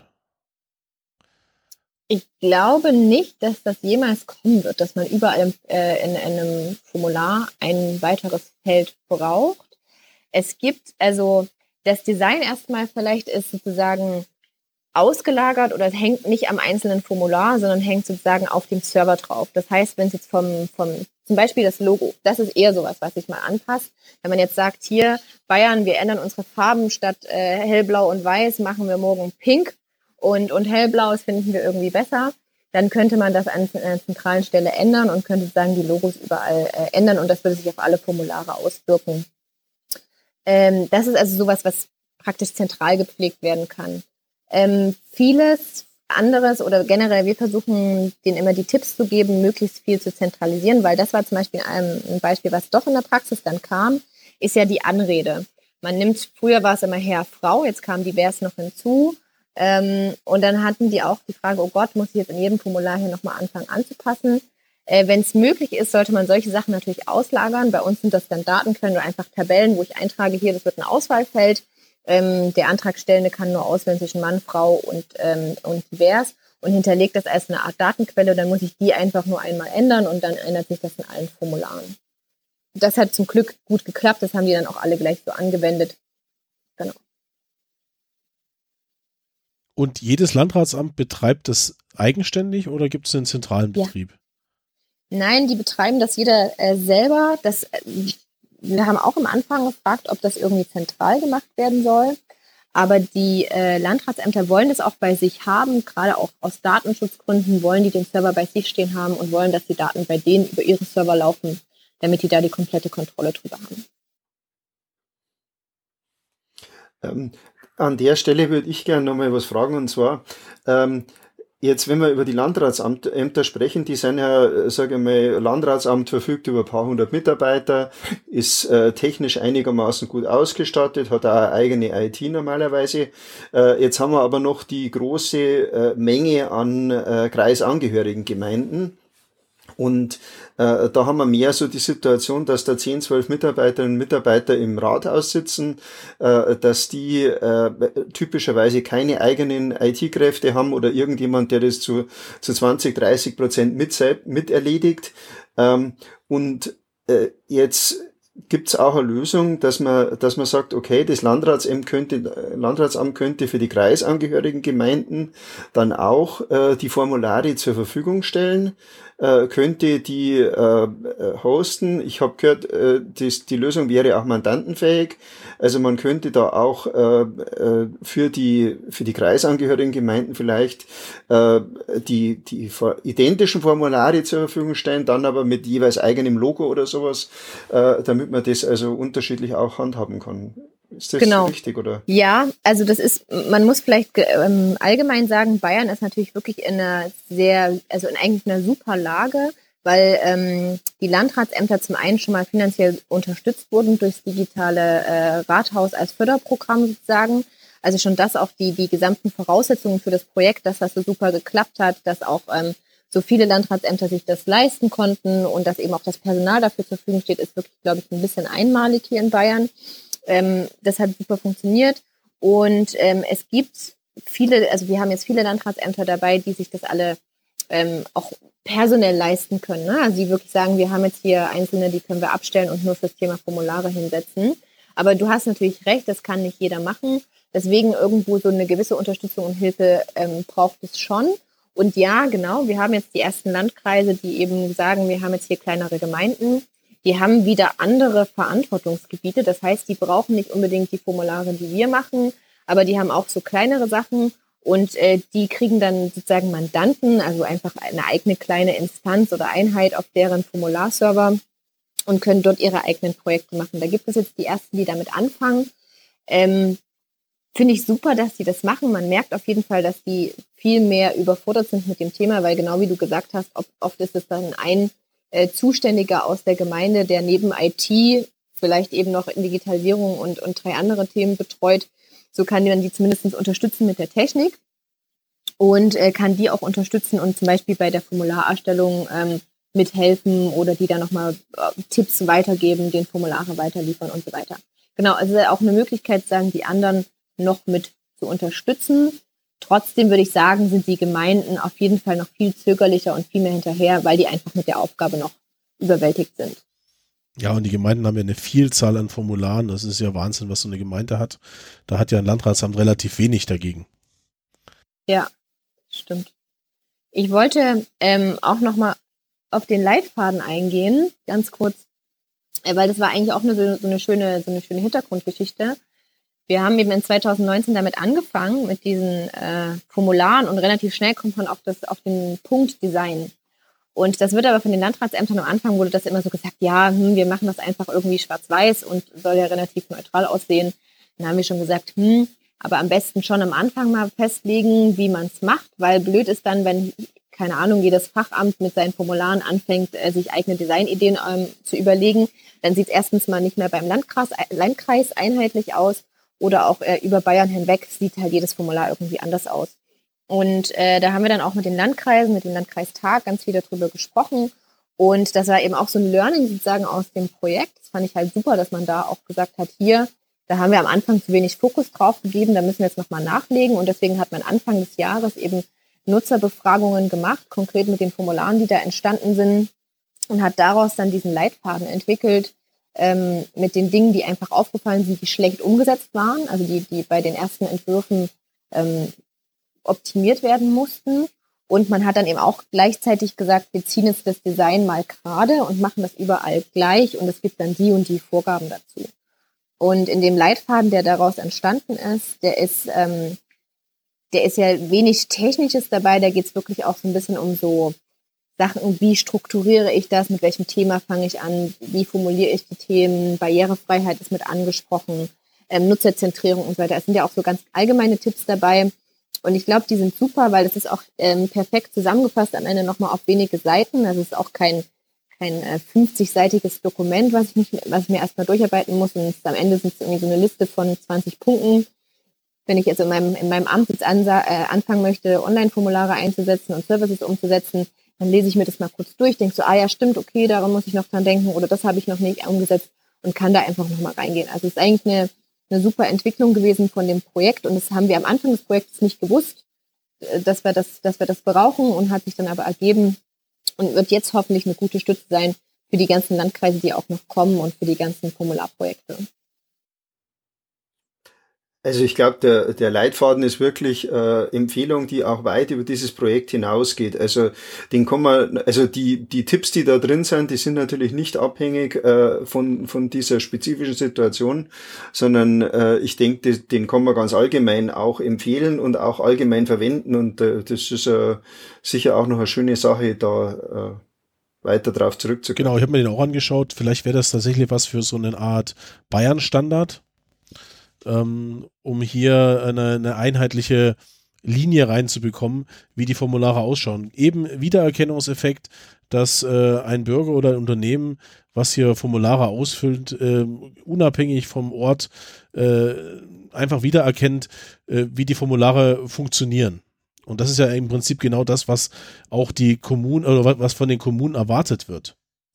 Speaker 2: Ich glaube nicht, dass das jemals kommen wird, dass man überall äh, in einem Formular ein weiteres Feld braucht. Es gibt also das Design erstmal vielleicht ist sozusagen ausgelagert oder es hängt nicht am einzelnen Formular, sondern hängt sozusagen auf dem Server drauf. Das heißt, wenn es jetzt vom, vom, zum Beispiel das Logo, das ist eher sowas, was sich mal anpasst. Wenn man jetzt sagt, hier Bayern, wir ändern unsere Farben statt äh, hellblau und weiß, machen wir morgen pink und, und hellblau, das finden wir irgendwie besser, dann könnte man das an einer zentralen Stelle ändern und könnte sozusagen die Logos überall äh, ändern und das würde sich auf alle Formulare auswirken. Ähm, das ist also sowas, was praktisch zentral gepflegt werden kann. Ähm, vieles anderes oder generell, wir versuchen denen immer die Tipps zu geben, möglichst viel zu zentralisieren, weil das war zum Beispiel ein, ein Beispiel, was doch in der Praxis dann kam, ist ja die Anrede. Man nimmt, früher war es immer Herr, Frau, jetzt kam divers noch hinzu ähm, und dann hatten die auch die Frage, oh Gott, muss ich jetzt in jedem Formular hier nochmal anfangen anzupassen? Äh, wenn es möglich ist, sollte man solche Sachen natürlich auslagern. Bei uns sind das dann Datenquellen oder einfach Tabellen, wo ich eintrage, hier, das wird ein Auswahlfeld. Ähm, der Antragstellende kann nur auswählen zwischen Mann, Frau und, ähm, und divers und hinterlegt das als eine Art Datenquelle. Dann muss ich die einfach nur einmal ändern und dann ändert sich das in allen Formularen. Das hat zum Glück gut geklappt. Das haben die dann auch alle gleich so angewendet. Genau.
Speaker 1: Und jedes Landratsamt betreibt das eigenständig oder gibt es einen zentralen Betrieb?
Speaker 2: Ja. Nein, die betreiben das jeder äh, selber. Das, äh, wir haben auch am Anfang gefragt, ob das irgendwie zentral gemacht werden soll. Aber die äh, Landratsämter wollen das auch bei sich haben. Gerade auch aus Datenschutzgründen wollen die den Server bei sich stehen haben und wollen, dass die Daten bei denen über ihre Server laufen, damit die da die komplette Kontrolle drüber haben.
Speaker 3: Ähm, an der Stelle würde ich gerne nochmal was fragen, und zwar, ähm, jetzt, wenn wir über die Landratsämter sprechen, die sind ja, sage ich mal, Landratsamt verfügt über ein paar hundert Mitarbeiter, ist äh, technisch einigermaßen gut ausgestattet, hat auch eine eigene I T normalerweise. Äh, jetzt haben wir aber noch die große äh, Menge an äh, kreisangehörigen Gemeinden. Und äh, da haben wir mehr so die Situation, dass da zehn, zwölf Mitarbeiterinnen und Mitarbeiter im Rathaus sitzen, äh, dass die äh, typischerweise keine eigenen I T-Kräfte haben oder irgendjemand, der das zu, zu zwanzig, dreißig Prozent mit, mit erledigt. Ähm, und äh, jetzt gibt es auch eine Lösung, dass man, dass man sagt, okay, das Landratsamt könnte, Landratsamt könnte für die kreisangehörigen Gemeinden dann auch äh, die Formulare zur Verfügung stellen, äh, könnte die äh, hosten. Ich habe gehört, äh, das, die Lösung wäre auch mandantenfähig. Also man könnte da auch äh, äh, für die für die kreisangehörigen Gemeinden vielleicht äh, die die identischen Formulare zur Verfügung stellen, dann aber mit jeweils eigenem Logo oder sowas, äh, damit man das also unterschiedlich auch handhaben kann. Ist das
Speaker 2: genau.
Speaker 3: richtig, oder?
Speaker 2: Ja, also das ist, man muss vielleicht ähm, allgemein sagen, Bayern ist natürlich wirklich in einer sehr, also in eigentlich einer super Lage, weil ähm, die Landratsämter zum einen schon mal finanziell unterstützt wurden durchs digitale äh, Rathaus als Förderprogramm sozusagen. Also schon das auch die die gesamten Voraussetzungen für das Projekt, dass das so super geklappt hat, dass auch ähm, so viele Landratsämter sich das leisten konnten und dass eben auch das Personal dafür zur Verfügung steht, ist wirklich, glaube ich, ein bisschen einmalig hier in Bayern. Ähm, das hat super funktioniert und ähm, es gibt viele, also wir haben jetzt viele Landratsämter dabei, die sich das alle ähm, auch personell leisten können. Ne? Also die wirklich sagen, wir haben jetzt hier Einzelne, die können wir abstellen und nur fürs Thema Formulare hinsetzen. Aber du hast natürlich recht, das kann nicht jeder machen. Deswegen irgendwo so eine gewisse Unterstützung und Hilfe ähm, braucht es schon. Und ja, genau, wir haben jetzt die ersten Landkreise, die eben sagen, wir haben jetzt hier kleinere Gemeinden. Die haben wieder andere Verantwortungsgebiete. Das heißt, die brauchen nicht unbedingt die Formulare, die wir machen, aber die haben auch so kleinere Sachen und äh, die kriegen dann sozusagen Mandanten, also einfach eine eigene kleine Instanz oder Einheit auf deren Formularserver und können dort ihre eigenen Projekte machen. Da gibt es jetzt die ersten, die damit anfangen. Ähm, Finde ich super, dass die das machen. Man merkt auf jeden Fall, dass die viel mehr überfordert sind mit dem Thema, weil genau wie du gesagt hast, oft ist es dann ein Äh, Zuständiger aus der Gemeinde, der neben I T vielleicht eben noch in Digitalisierung und, und drei andere Themen betreut. So kann man die zumindest unterstützen mit der Technik und äh, kann die auch unterstützen und zum Beispiel bei der Formularerstellung ähm, mithelfen oder die dann nochmal äh, Tipps weitergeben, den Formulare weiterliefern und so weiter. Genau, also auch eine Möglichkeit, sagen die anderen noch mit zu unterstützen. Trotzdem würde ich sagen, sind die Gemeinden auf jeden Fall noch viel zögerlicher und viel mehr hinterher, weil die einfach mit der Aufgabe noch überwältigt sind.
Speaker 1: Ja, und die Gemeinden haben ja eine Vielzahl an Formularen. Das ist ja Wahnsinn, was so eine Gemeinde hat. Da hat ja ein Landratsamt relativ wenig dagegen.
Speaker 2: Ja, stimmt. Ich wollte ähm, auch nochmal auf den Leitfaden eingehen, ganz kurz, äh, weil das war eigentlich auch eine, so, so, eine schöne, so eine schöne Hintergrundgeschichte. Wir haben eben in zwanzig neunzehn damit angefangen, mit diesen äh, Formularen und relativ schnell kommt man auf, das, auf den Punkt Design. Und das wird aber von den Landratsämtern am Anfang wurde das immer so gesagt, ja, hm, wir machen das einfach irgendwie schwarz-weiß und soll ja relativ neutral aussehen. Dann haben wir schon gesagt, hm, aber am besten schon am Anfang mal festlegen, wie man es macht, weil blöd ist dann, wenn, keine Ahnung, jedes Fachamt mit seinen Formularen anfängt, äh, sich eigene Designideen ähm, zu überlegen, dann sieht es erstens mal nicht mehr beim Landkreis, Landkreis einheitlich aus. Oder auch äh, über Bayern hinweg sieht halt jedes Formular irgendwie anders aus. Und äh, da haben wir dann auch mit den Landkreisen, mit dem Landkreistag ganz viel darüber gesprochen. Und das war eben auch so ein Learning sozusagen aus dem Projekt. Das fand ich halt super, dass man da auch gesagt hat, hier, da haben wir am Anfang zu wenig Fokus drauf gegeben, da müssen wir jetzt nochmal nachlegen. Und deswegen hat man Anfang des Jahres eben Nutzerbefragungen gemacht, konkret mit den Formularen, die da entstanden sind. Und hat daraus dann diesen Leitfaden entwickelt, Ähm, mit den Dingen, die einfach aufgefallen sind, die schlecht umgesetzt waren, also die, die bei den ersten Entwürfen ähm, optimiert werden mussten. Und man hat dann eben auch gleichzeitig gesagt, wir ziehen jetzt das Design mal gerade und machen das überall gleich und es gibt dann die und die Vorgaben dazu. Und in dem Leitfaden, der daraus entstanden ist, der ist, ähm, der ist ja wenig Technisches dabei, da geht es wirklich auch so ein bisschen um so Sachen, wie strukturiere ich das, mit welchem Thema fange ich an, wie formuliere ich die Themen, Barrierefreiheit ist mit angesprochen, ähm, Nutzerzentrierung und so weiter. Es sind ja auch so ganz allgemeine Tipps dabei und ich glaube, die sind super, weil das ist auch ähm, perfekt zusammengefasst am Ende nochmal auf wenige Seiten. Also es ist auch kein, kein äh, fünfzig-seitiges Dokument, was ich, nicht, was ich mir erstmal durcharbeiten muss und am Ende sind es irgendwie so eine Liste von zwanzig Punkten. Wenn ich jetzt in meinem, in meinem Amt jetzt ansa- äh, anfangen möchte, Online-Formulare einzusetzen und Services umzusetzen, dann lese ich mir das mal kurz durch, denke so, ah ja, stimmt, okay, daran muss ich noch dran denken oder das habe ich noch nicht umgesetzt und kann da einfach nochmal reingehen. Also es ist eigentlich eine, eine super Entwicklung gewesen von dem Projekt und das haben wir am Anfang des Projekts nicht gewusst, dass wir das, dass wir das brauchen und hat sich dann aber ergeben und wird jetzt hoffentlich eine gute Stütze sein für die ganzen Landkreise, die auch noch kommen und für die ganzen Formularprojekte.
Speaker 3: Also ich glaube, der, der Leitfaden ist wirklich äh, Empfehlung, die auch weit über dieses Projekt hinausgeht. Also den kann man, also die die Tipps, die da drin sind, die sind natürlich nicht abhängig äh, von von dieser spezifischen Situation, sondern äh, ich denke, den kann man ganz allgemein auch empfehlen und auch allgemein verwenden. Und äh, das ist äh, sicher auch noch eine schöne Sache, da äh, weiter drauf zurückzukommen.
Speaker 1: Genau, ich habe mir den auch angeschaut. Vielleicht wäre das tatsächlich was für so eine Art Bayern-Standard, ähm, um hier eine, eine einheitliche Linie reinzubekommen, wie die Formulare ausschauen. Eben Wiedererkennungseffekt, dass äh, ein Bürger oder ein Unternehmen, was hier Formulare ausfüllt, äh, unabhängig vom Ort äh, einfach wiedererkennt, äh, wie die Formulare funktionieren. Und das ist ja im Prinzip genau das, was auch die Kommunen oder was von den Kommunen erwartet wird.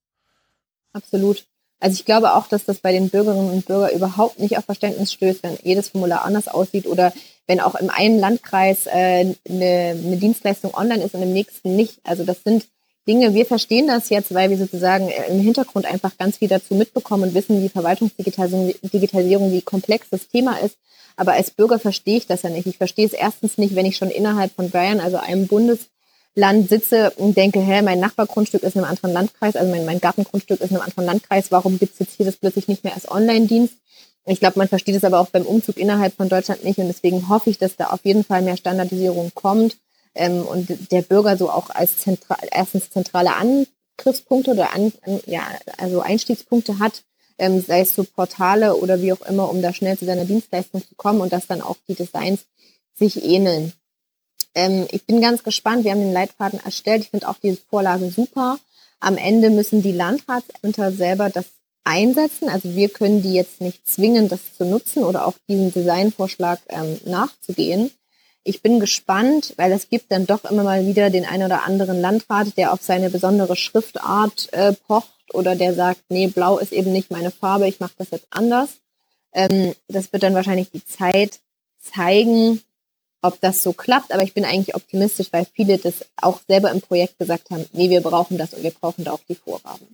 Speaker 2: Absolut. Also ich glaube auch, dass das bei den Bürgerinnen und Bürgern überhaupt nicht auf Verständnis stößt, wenn jedes Formular anders aussieht oder wenn auch im einen Landkreis äh, eine, eine Dienstleistung online ist und im nächsten nicht. Also das sind Dinge, wir verstehen das jetzt, weil wir sozusagen im Hintergrund einfach ganz viel dazu mitbekommen und wissen, wie Verwaltungsdigitalisierung, Digitalisierung, wie komplex das Thema ist. Aber als Bürger verstehe ich das ja nicht. Ich verstehe es erstens nicht, wenn ich schon innerhalb von Bayern, also einem Bundesland, sitze und denke, hä, mein Nachbargrundstück ist in einem anderen Landkreis, also mein, mein Gartengrundstück ist in einem anderen Landkreis, warum gibt es jetzt hier das plötzlich nicht mehr als Online-Dienst? Ich glaube, man versteht es aber auch beim Umzug innerhalb von Deutschland nicht und deswegen hoffe ich, dass da auf jeden Fall mehr Standardisierung kommt ähm, und der Bürger so auch als zentral, erstens zentrale Angriffspunkte oder an, an, ja, also Einstiegspunkte hat, ähm, sei es so Portale oder wie auch immer, um da schnell zu seiner Dienstleistung zu kommen und dass dann auch die Designs sich ähneln. Ähm, ich bin ganz gespannt. Wir haben den Leitfaden erstellt. Ich finde auch diese Vorlage super. Am Ende müssen die Landratsämter selber das einsetzen. Also wir können die jetzt nicht zwingen, das zu nutzen oder auch diesem Designvorschlag ähm, nachzugehen. Ich bin gespannt, weil es gibt dann doch immer mal wieder den einen oder anderen Landrat, der auf seine besondere Schriftart äh, pocht oder der sagt, nee, blau ist eben nicht meine Farbe, ich mache das jetzt anders. Ähm, das wird dann wahrscheinlich die Zeit zeigen, ob das so klappt, aber ich bin eigentlich optimistisch, weil viele das auch selber im Projekt gesagt haben, nee, wir brauchen das und wir brauchen da auch die Vorgaben.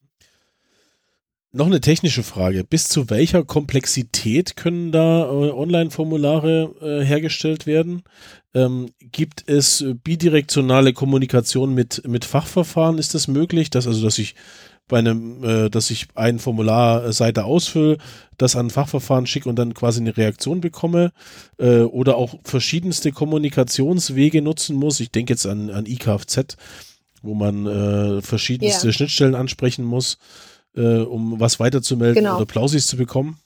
Speaker 1: Noch eine technische Frage. Bis zu welcher Komplexität können da äh, Online-Formulare äh, hergestellt werden? Ähm, gibt es bidirektionale Kommunikation mit, mit Fachverfahren? Ist das möglich? Dass, also, dass ich bei einem, äh, dass ich ein Formularseite ausfülle, das an ein Fachverfahren schicke und dann quasi eine Reaktion bekomme äh, oder auch verschiedenste Kommunikationswege nutzen muss. Ich denke jetzt an, an I K F Z, wo man äh, verschiedenste
Speaker 2: Ja.
Speaker 1: Schnittstellen ansprechen muss, äh, um was weiterzumelden
Speaker 2: Genau.
Speaker 1: oder Plausis zu bekommen.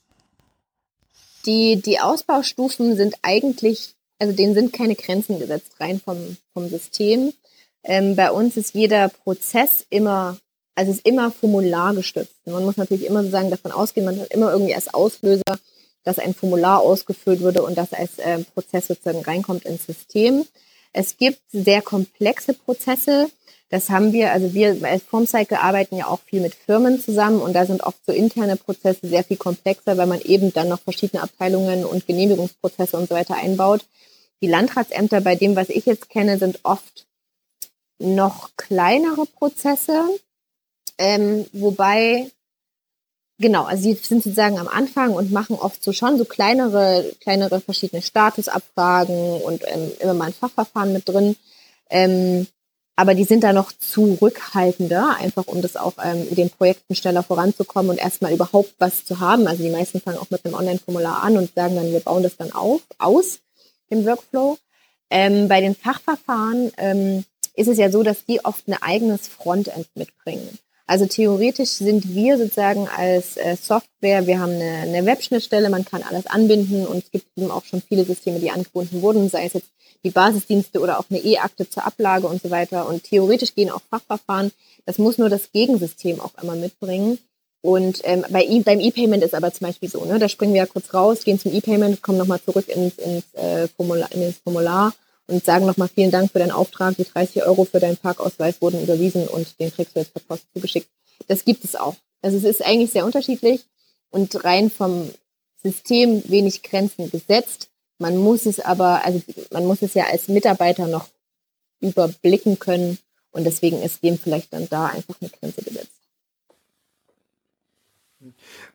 Speaker 2: Die, die Ausbaustufen sind eigentlich, also denen sind keine Grenzen gesetzt, rein vom, vom System. Ähm, bei uns ist jeder Prozess immer, also ist immer formulargestützt. Man muss natürlich immer sozusagen davon ausgehen, man hat immer irgendwie als Auslöser, dass ein Formular ausgefüllt wurde und das als äh, Prozess sozusagen reinkommt ins System. Es gibt sehr komplexe Prozesse. Das haben wir, also wir als Formcycle arbeiten ja auch viel mit Firmen zusammen und da sind oft so interne Prozesse sehr viel komplexer, weil man eben dann noch verschiedene Abteilungen und Genehmigungsprozesse und so weiter einbaut. Die Landratsämter, bei dem, was ich jetzt kenne, sind oft noch kleinere Prozesse, ähm, wobei, genau, also sie sind sozusagen am Anfang und machen oft so schon so kleinere, kleinere verschiedene Statusabfragen und ähm, immer mal ein Fachverfahren mit drin. Ähm, aber die sind da noch zurückhaltender, einfach um das auch ähm, den Projekten schneller voranzukommen und erstmal überhaupt was zu haben. Also die meisten fangen auch mit einem Online-Formular an und sagen dann, wir bauen das dann auf, aus im Workflow. Ähm, bei den Fachverfahren ähm, ist es ja so, dass die oft ein eigenes Frontend mitbringen. Also theoretisch sind wir sozusagen als äh, Software, wir haben eine, eine Webschnittstelle, man kann alles anbinden und es gibt eben auch schon viele Systeme, die angebunden wurden, sei es jetzt die Basisdienste oder auch eine E-Akte zur Ablage und so weiter. Und theoretisch gehen auch Fachverfahren. Das muss nur das Gegensystem auch immer mitbringen. Und ähm, bei e- beim E-Payment ist aber zum Beispiel so, ne, da springen wir ja kurz raus, gehen zum E-Payment, kommen nochmal zurück ins, ins, äh, Formular, ins Formular und sagen nochmal vielen Dank für deinen Auftrag, die dreißig Euro für deinen Parkausweis wurden überwiesen und den kriegst du jetzt per Post zugeschickt. Das gibt es auch. Also es ist eigentlich sehr unterschiedlich und rein vom System wenig Grenzen gesetzt. Man muss es aber, also man muss es ja als Mitarbeiter noch überblicken können und deswegen ist dem vielleicht dann da einfach eine Grenze gesetzt.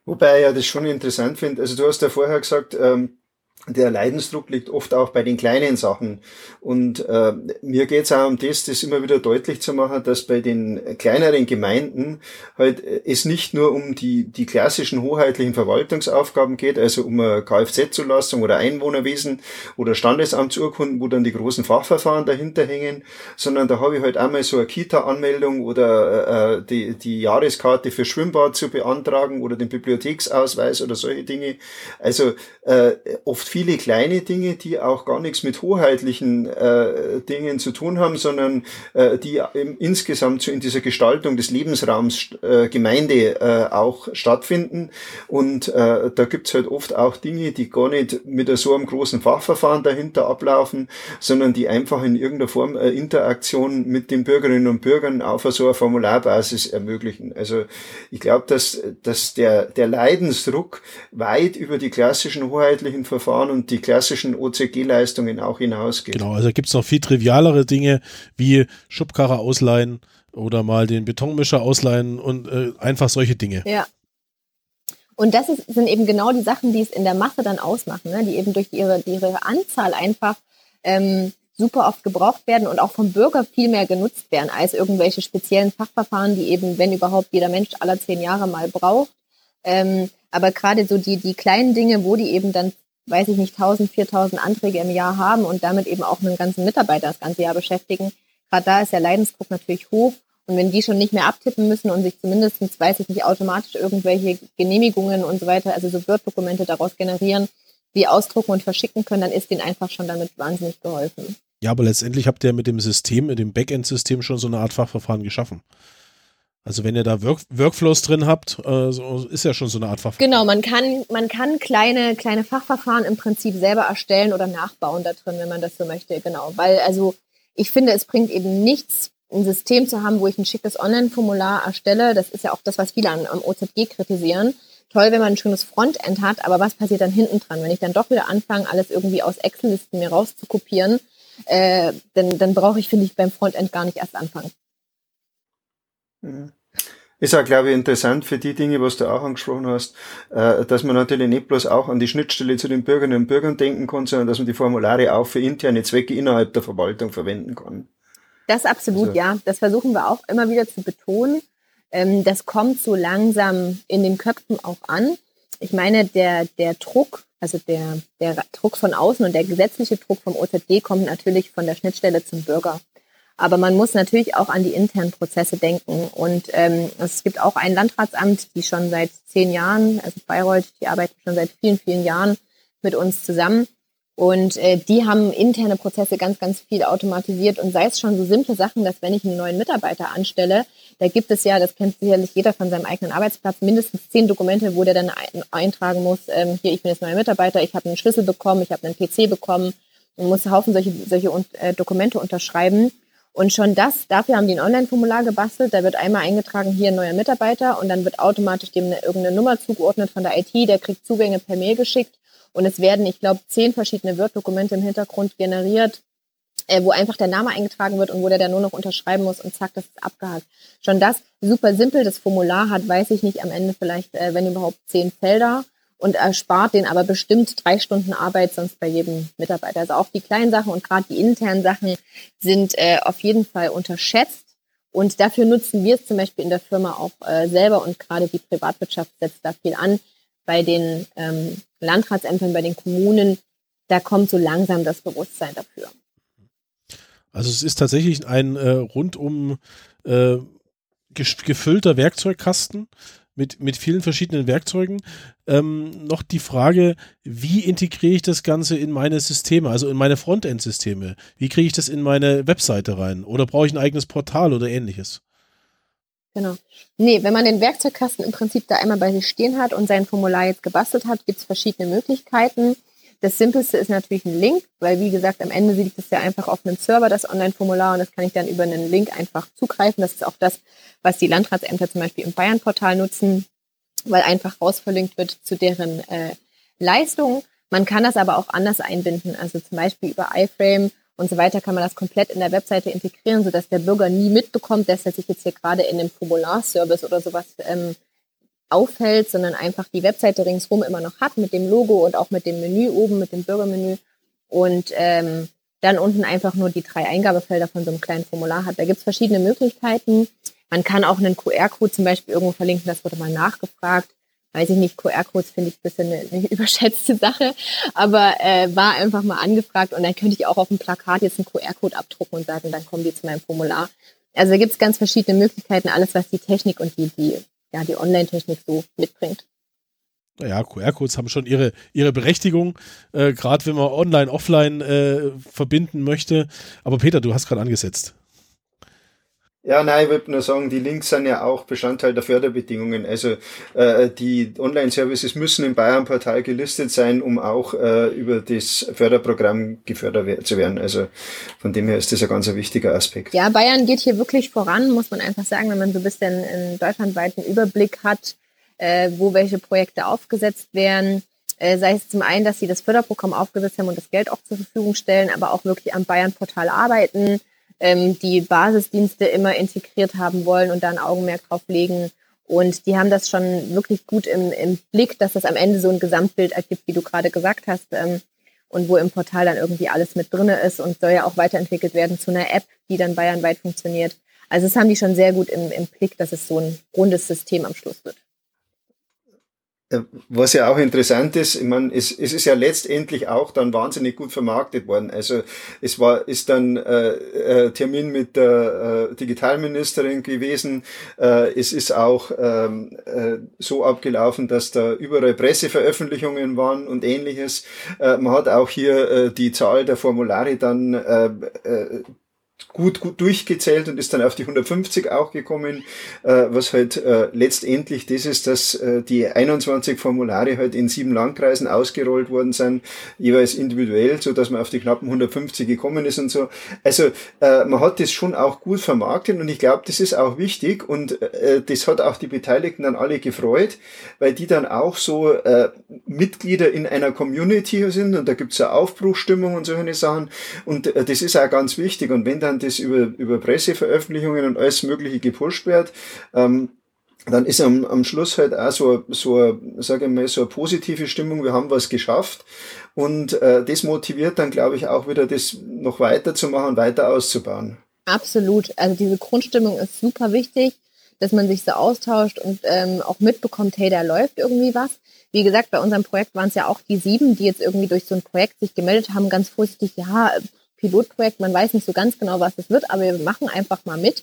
Speaker 3: Wobei ich ja das schon interessant finde. Also du hast ja vorher gesagt, ähm, der Leidensdruck liegt oft auch bei den kleinen Sachen. Und äh, mir geht es auch um das, das immer wieder deutlich zu machen, dass bei den kleineren Gemeinden halt es nicht nur um die die klassischen hoheitlichen Verwaltungsaufgaben geht, also um eine Kfz-Zulassung oder Einwohnerwesen oder Standesamtsurkunden, wo dann die großen Fachverfahren dahinter hängen, sondern da habe ich halt einmal so eine Kita-Anmeldung oder äh, die, die Jahreskarte für Schwimmbad zu beantragen oder den Bibliotheksausweis oder solche Dinge. Also äh, oft viele kleine Dinge, die auch gar nichts mit hoheitlichen äh, Dingen zu tun haben, sondern äh, die im, insgesamt so in dieser Gestaltung des Lebensraums äh, Gemeinde äh, auch stattfinden. Und äh, da gibt's halt oft auch Dinge, die gar nicht mit so einem großen Fachverfahren dahinter ablaufen, sondern die einfach in irgendeiner Form äh, Interaktion mit den Bürgerinnen und Bürgern auf so einer Formularbasis ermöglichen. Also ich glaube, dass, dass der, der Leidensdruck weit über die klassischen hoheitlichen Verfahren und die klassischen O Z G-Leistungen auch hinausgeht.
Speaker 1: Genau, also gibt es noch viel trivialere Dinge wie Schubkarre ausleihen oder mal den Betonmischer ausleihen und äh, einfach solche Dinge.
Speaker 2: Ja. Und das ist, sind eben genau die Sachen, die es in der Masse dann ausmachen, ne? Die eben durch ihre, ihre Anzahl einfach ähm, super oft gebraucht werden und auch vom Bürger viel mehr genutzt werden als irgendwelche speziellen Fachverfahren, die eben, wenn überhaupt, jeder Mensch aller zehn Jahre mal braucht. Ähm, aber gerade so die, die kleinen Dinge, wo die eben dann, weiß ich nicht, tausend, viertausend Anträge im Jahr haben und damit eben auch einen ganzen Mitarbeiter das ganze Jahr beschäftigen, gerade da ist der Leidensdruck natürlich hoch. Und wenn die schon nicht mehr abtippen müssen und sich zumindest, weiß ich nicht, automatisch irgendwelche Genehmigungen und so weiter, also so Word-Dokumente daraus generieren, die ausdrucken und verschicken können, dann ist denen einfach schon damit wahnsinnig geholfen.
Speaker 1: Ja, aber letztendlich habt ihr mit dem System, mit dem Backend-System schon so eine Art Fachverfahren geschaffen. Also wenn ihr da Work- Workflows drin habt, äh, so ist ja schon so eine Art Fachverfahren.
Speaker 2: Genau, man kann, man kann kleine, kleine Fachverfahren im Prinzip selber erstellen oder nachbauen da drin, wenn man das so möchte, genau. Weil, also, ich finde, es bringt eben nichts, ein System zu haben, wo ich ein schickes Online-Formular erstelle. Das ist ja auch das, was viele an, am O Z G kritisieren. Toll, wenn man ein schönes Frontend hat, aber was passiert dann hinten dran? Wenn ich dann doch wieder anfange, alles irgendwie aus Excel-Listen mir rauszukopieren, äh, dann, dann brauche ich, finde ich, beim Frontend gar nicht erst anfangen.
Speaker 3: Mhm. Ist auch, glaube ich, interessant für die Dinge, was du auch angesprochen hast, äh, dass man natürlich nicht bloß auch an die Schnittstelle zu den Bürgerinnen und Bürgern denken kann, sondern dass man die Formulare auch für interne Zwecke innerhalb der Verwaltung verwenden kann.
Speaker 2: Das absolut, also, ja. Das versuchen wir auch immer wieder zu betonen. Ähm, das kommt so langsam in den Köpfen auch an. Ich meine, der, der Druck, also der, der Druck von außen und der gesetzliche Druck vom O Z G kommt natürlich von der Schnittstelle zum Bürger. Aber man muss natürlich auch an die internen Prozesse denken. Und ähm, es gibt auch ein Landratsamt, die schon seit zehn Jahren, also Bayreuth, die arbeiten schon seit vielen, vielen Jahren mit uns zusammen. Und äh, die haben interne Prozesse ganz, ganz viel automatisiert. Und sei es schon so simple Sachen, dass wenn ich einen neuen Mitarbeiter anstelle, da gibt es ja, das kennt sicherlich jeder von seinem eigenen Arbeitsplatz, mindestens zehn Dokumente, wo der dann ein, eintragen muss, ähm, hier, ich bin jetzt neuer Mitarbeiter, ich habe einen Schlüssel bekommen, ich habe einen P C bekommen und muss einen Haufen solche, solche äh, Dokumente unterschreiben. Und schon das, dafür haben die ein Online-Formular gebastelt, da wird einmal eingetragen, hier ein neuer Mitarbeiter und dann wird automatisch dem eine, irgendeine Nummer zugeordnet von der I T, der kriegt Zugänge per Mail geschickt und es werden, ich glaube, zehn verschiedene Word-Dokumente im Hintergrund generiert, äh, wo einfach der Name eingetragen wird und wo der dann nur noch unterschreiben muss und zack, das ist abgehakt. Schon das, super simpel, das Formular hat, weiß ich nicht, am Ende vielleicht, äh, wenn überhaupt, zehn Felder. Und erspart den aber bestimmt drei Stunden Arbeit sonst bei jedem Mitarbeiter. Also auch die kleinen Sachen und gerade die internen Sachen sind äh, auf jeden Fall unterschätzt. Und dafür nutzen wir es zum Beispiel in der Firma auch äh, selber und gerade die Privatwirtschaft setzt da viel an. Bei den ähm, Landratsämtern, bei den Kommunen, da kommt so langsam das Bewusstsein dafür.
Speaker 1: Also es ist tatsächlich ein äh, rundum äh, gefüllter Werkzeugkasten mit, mit vielen verschiedenen Werkzeugen. Ähm, noch die Frage, wie integriere ich das Ganze in meine Systeme, also in meine Frontend-Systeme? Wie kriege ich das in meine Webseite rein? Oder brauche ich ein eigenes Portal oder ähnliches?
Speaker 2: Genau. Nee, wenn man den Werkzeugkasten im Prinzip da einmal bei sich stehen hat und sein Formular jetzt gebastelt hat, gibt es verschiedene Möglichkeiten. Das Simpelste ist natürlich ein Link, weil wie gesagt, am Ende liegt es ja einfach auf einem Server, das Online-Formular, und das kann ich dann über einen Link einfach zugreifen. Das ist auch das, was die Landratsämter zum Beispiel im Bayern-Portal nutzen, weil einfach rausverlinkt wird zu deren äh, Leistung. Man kann das aber auch anders einbinden, also zum Beispiel über iFrame und so weiter kann man das komplett in der Webseite integrieren, sodass der Bürger nie mitbekommt, dass er sich jetzt hier gerade in einem Formularservice oder sowas ähm, aufhält, sondern einfach die Webseite ringsrum immer noch hat mit dem Logo und auch mit dem Menü oben, mit dem Bürgermenü und ähm, dann unten einfach nur die drei Eingabefelder von so einem kleinen Formular hat. Da gibt es verschiedene Möglichkeiten. Man kann auch einen Q R-Code zum Beispiel irgendwo verlinken, das wurde mal nachgefragt. Weiß ich nicht, Q R-Codes finde ich ein bisschen eine, eine überschätzte Sache, aber äh, war einfach mal angefragt und dann könnte ich auch auf dem Plakat jetzt einen Q R-Code abdrucken und sagen, dann kommen die zu meinem Formular. Also da gibt es ganz verschiedene Möglichkeiten, alles was die Technik und die, die, ja, die Online-Technik so mitbringt.
Speaker 1: Naja, Q R-Codes haben schon ihre, ihre Berechtigung, äh, gerade wenn man online, offline äh, verbinden möchte. Aber Peter, du hast gerade angesetzt.
Speaker 3: Ja, nein, ich würde nur sagen, die Links sind ja auch Bestandteil der Förderbedingungen. Also äh, die Online-Services müssen im Bayern-Portal gelistet sein, um auch äh, über das Förderprogramm gefördert zu werden. Also von dem her ist das ein ganz wichtiger Aspekt.
Speaker 2: Ja, Bayern geht hier wirklich voran, muss man einfach sagen, wenn man so ein bisschen einen deutschlandweiten Überblick hat, äh, wo welche Projekte aufgesetzt werden. Äh, sei es zum einen, dass sie das Förderprogramm aufgesetzt haben und das Geld auch zur Verfügung stellen, aber auch wirklich am Bayern-Portal arbeiten, die Basisdienste immer integriert haben wollen und da ein Augenmerk drauf legen. Und die haben das schon wirklich gut im, im Blick, dass das am Ende so ein Gesamtbild ergibt, wie du gerade gesagt hast, ähm, und wo im Portal dann irgendwie alles mit drin ist und soll ja auch weiterentwickelt werden zu einer App, die dann bayernweit funktioniert. Also das haben die schon sehr gut im, im Blick, dass es so ein rundes System am Schluss wird.
Speaker 3: Was ja auch interessant ist, ich meine, es, es ist ja letztendlich auch dann wahnsinnig gut vermarktet worden. Also es war ist dann äh, äh, Termin mit der äh, Digitalministerin gewesen. Äh, es ist auch ähm, äh, so abgelaufen, dass da überall Presseveröffentlichungen waren und Ähnliches. Äh, man hat auch hier äh, die Zahl der Formulare dann äh, äh, gut, gut durchgezählt und ist dann auf die hundertfünfzig auch gekommen, äh, was halt äh, letztendlich das ist, dass äh, die einundzwanzig Formulare halt in sieben Landkreisen ausgerollt worden sind, jeweils individuell, so dass man auf die knappen hundertfünfzig gekommen ist und so. Also äh, man hat das schon auch gut vermarktet und ich glaube, das ist auch wichtig und äh, das hat auch die Beteiligten dann alle gefreut, weil die dann auch so äh, Mitglieder in einer Community sind und da gibt's ja Aufbruchsstimmung und solche Sachen und äh, das ist auch ganz wichtig und wenn dann das über, über Presseveröffentlichungen und alles Mögliche gepusht wird, ähm, dann ist am, am Schluss halt auch so, so, sage ich mal, so eine positive Stimmung, wir haben was geschafft und äh, das motiviert dann, glaube ich, auch wieder das noch weiter zu machen, weiter auszubauen.
Speaker 2: Absolut, also diese Grundstimmung ist super wichtig, dass man sich so austauscht und ähm, auch mitbekommt, hey, da läuft irgendwie was. Wie gesagt, bei unserem Projekt waren es ja auch die sieben, die jetzt irgendwie durch so ein Projekt sich gemeldet haben, ganz vorsichtig, ja, Pilotprojekt, man weiß nicht so ganz genau, was es wird, aber wir machen einfach mal mit.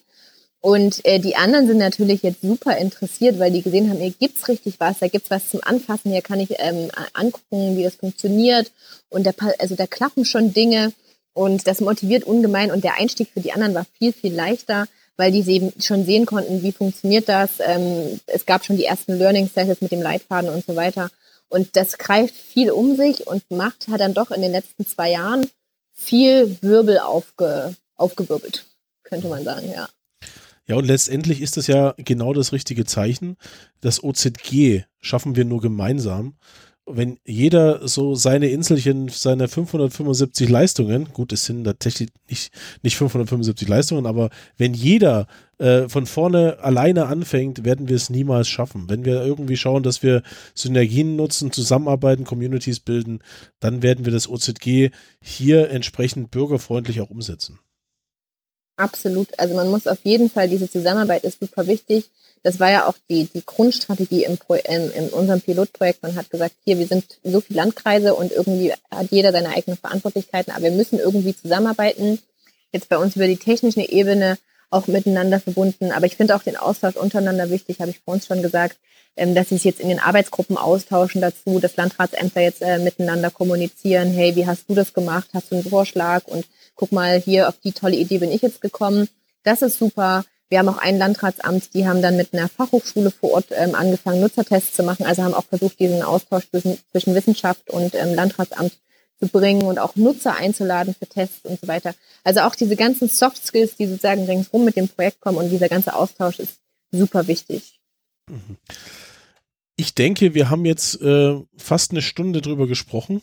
Speaker 2: Und äh, die anderen sind natürlich jetzt super interessiert, weil die gesehen haben, hier gibt's richtig was, da gibt's was zum Anfassen, hier kann ich ähm, angucken, wie das funktioniert. Und da, also da klappen schon Dinge und das motiviert ungemein. Und der Einstieg für die anderen war viel, viel leichter, weil die eben schon sehen konnten, wie funktioniert das. Ähm, es gab schon die ersten Learning Sessions mit dem Leitfaden und so weiter. Und das greift viel um sich und macht, hat dann doch in den letzten zwei Jahren viel Wirbel aufge, aufgewirbelt, könnte man sagen, ja.
Speaker 1: Ja, und letztendlich ist das ja genau das richtige Zeichen. Das O Z G schaffen wir nur gemeinsam. Wenn jeder so seine Inselchen, seine fünfhundertfünfundsiebzig Leistungen, gut, es sind tatsächlich nicht, nicht fünfhundertfünfundsiebzig Leistungen, aber wenn jeder äh, von vorne alleine anfängt, werden wir es niemals schaffen. Wenn wir irgendwie schauen, dass wir Synergien nutzen, zusammenarbeiten, Communities bilden, dann werden wir das O Z G hier entsprechend bürgerfreundlich auch umsetzen.
Speaker 2: Absolut. Also man muss auf jeden Fall, diese Zusammenarbeit ist super wichtig. Das war ja auch die, die Grundstrategie im Pro, in, in unserem Pilotprojekt. Man hat gesagt, hier, wir sind so viele Landkreise und irgendwie hat jeder seine eigenen Verantwortlichkeiten, aber wir müssen irgendwie zusammenarbeiten. Jetzt bei uns über die technische Ebene auch miteinander verbunden. Aber ich finde auch den Austausch untereinander wichtig, habe ich vor uns schon gesagt, ähm, dass sie sich jetzt in den Arbeitsgruppen austauschen dazu, dass Landratsämter jetzt äh, miteinander kommunizieren. Hey, wie hast du das gemacht? Hast du einen Vorschlag? Und guck mal, hier auf die tolle Idee bin ich jetzt gekommen. Das ist super. Wir haben auch ein Landratsamt, die haben dann mit einer Fachhochschule vor Ort ähm, angefangen, Nutzertests zu machen. Also haben auch versucht, diesen Austausch zwischen, zwischen Wissenschaft und ähm, Landratsamt zu bringen und auch Nutzer einzuladen für Tests und so weiter. Also auch diese ganzen Soft Skills, die sozusagen ringsrum mit dem Projekt kommen und dieser ganze Austausch ist super wichtig.
Speaker 1: Ich denke, wir haben jetzt äh, fast eine Stunde drüber gesprochen.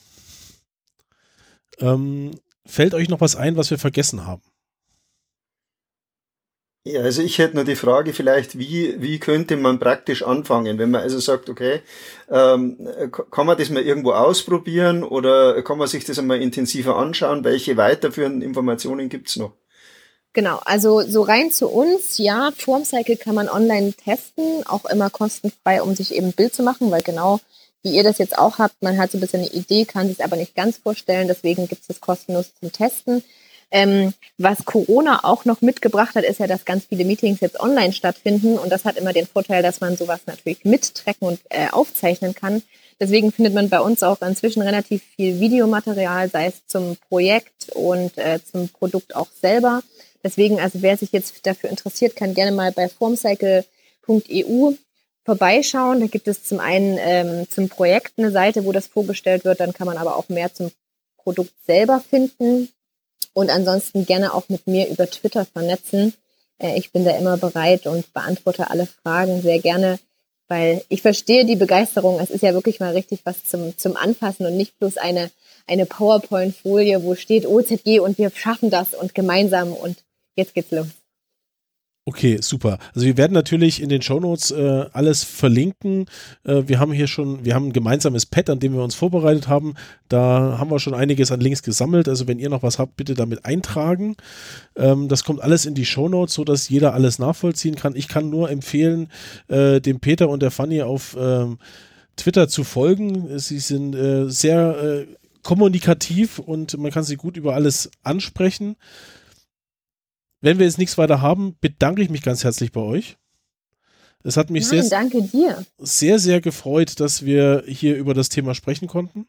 Speaker 1: Ähm, fällt euch noch was ein, was wir vergessen haben?
Speaker 3: Ja, also ich hätte nur die Frage vielleicht, wie, wie könnte man praktisch anfangen, wenn man also sagt, okay, ähm, kann man das mal irgendwo ausprobieren oder kann man sich das einmal intensiver anschauen? Welche weiterführenden Informationen gibt's noch?
Speaker 2: Genau, also so rein zu uns, ja, Formcycle kann man online testen, auch immer kostenfrei, um sich eben ein Bild zu machen, weil genau wie ihr das jetzt auch habt, man hat so ein bisschen eine Idee, kann sich aber nicht ganz vorstellen, deswegen gibt es das kostenlos zum Testen. Ähm, was Corona auch noch mitgebracht hat, ist ja, dass ganz viele Meetings jetzt online stattfinden und das hat immer den Vorteil, dass man sowas natürlich mittracken und äh, aufzeichnen kann. Deswegen findet man bei uns auch inzwischen relativ viel Videomaterial, sei es zum Projekt und äh, zum Produkt auch selber. Deswegen, also wer sich jetzt dafür interessiert, kann gerne mal bei formcycle punkt e u vorbeischauen. Da gibt es zum einen ähm, zum Projekt eine Seite, wo das vorgestellt wird, dann kann man aber auch mehr zum Produkt selber finden. Und ansonsten gerne auch mit mir über Twitter vernetzen. Äh, ich bin da immer bereit und beantworte alle Fragen sehr gerne, weil ich verstehe die Begeisterung. Es ist ja wirklich mal richtig was zum, zum Anfassen und nicht bloß eine, eine PowerPoint-Folie, wo steht O Z G und wir schaffen das und gemeinsam und jetzt geht's los.
Speaker 1: Okay, super. Also wir werden natürlich in den Shownotes äh, alles verlinken. Äh, wir haben hier schon, wir haben ein gemeinsames Pad, an dem wir uns vorbereitet haben. Da haben wir schon einiges an Links gesammelt. Also wenn ihr noch was habt, bitte damit eintragen. Ähm, das kommt alles in die Shownotes, sodass jeder alles nachvollziehen kann. Ich kann nur empfehlen, äh, dem Peter und der Fanny auf ähm, Twitter zu folgen. Sie sind äh, sehr äh, kommunikativ und man kann sie gut über alles ansprechen. Wenn wir jetzt nichts weiter haben, bedanke ich mich ganz herzlich bei euch. Es hat mich
Speaker 2: Nein,
Speaker 1: sehr,
Speaker 2: danke dir.
Speaker 1: sehr, sehr gefreut, dass wir hier über das Thema sprechen konnten.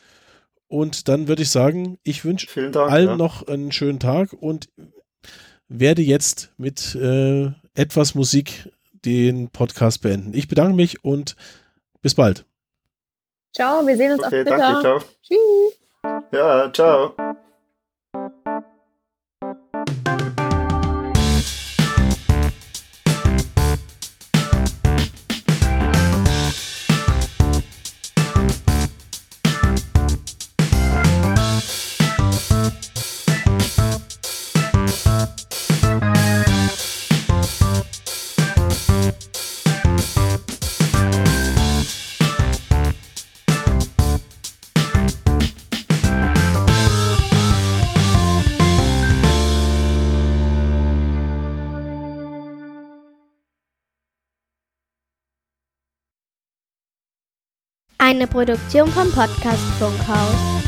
Speaker 1: Und dann würde ich sagen, ich wünsche allen ja. noch einen schönen Tag und werde jetzt mit äh, etwas Musik den Podcast beenden. Ich bedanke mich und bis bald.
Speaker 2: Ciao, wir sehen uns
Speaker 3: okay,
Speaker 2: auf Twitter.
Speaker 3: Danke, ciao.
Speaker 2: Tschüss.
Speaker 3: Ja, ciao.
Speaker 4: Eine Produktion vom Podcast Funkhaus.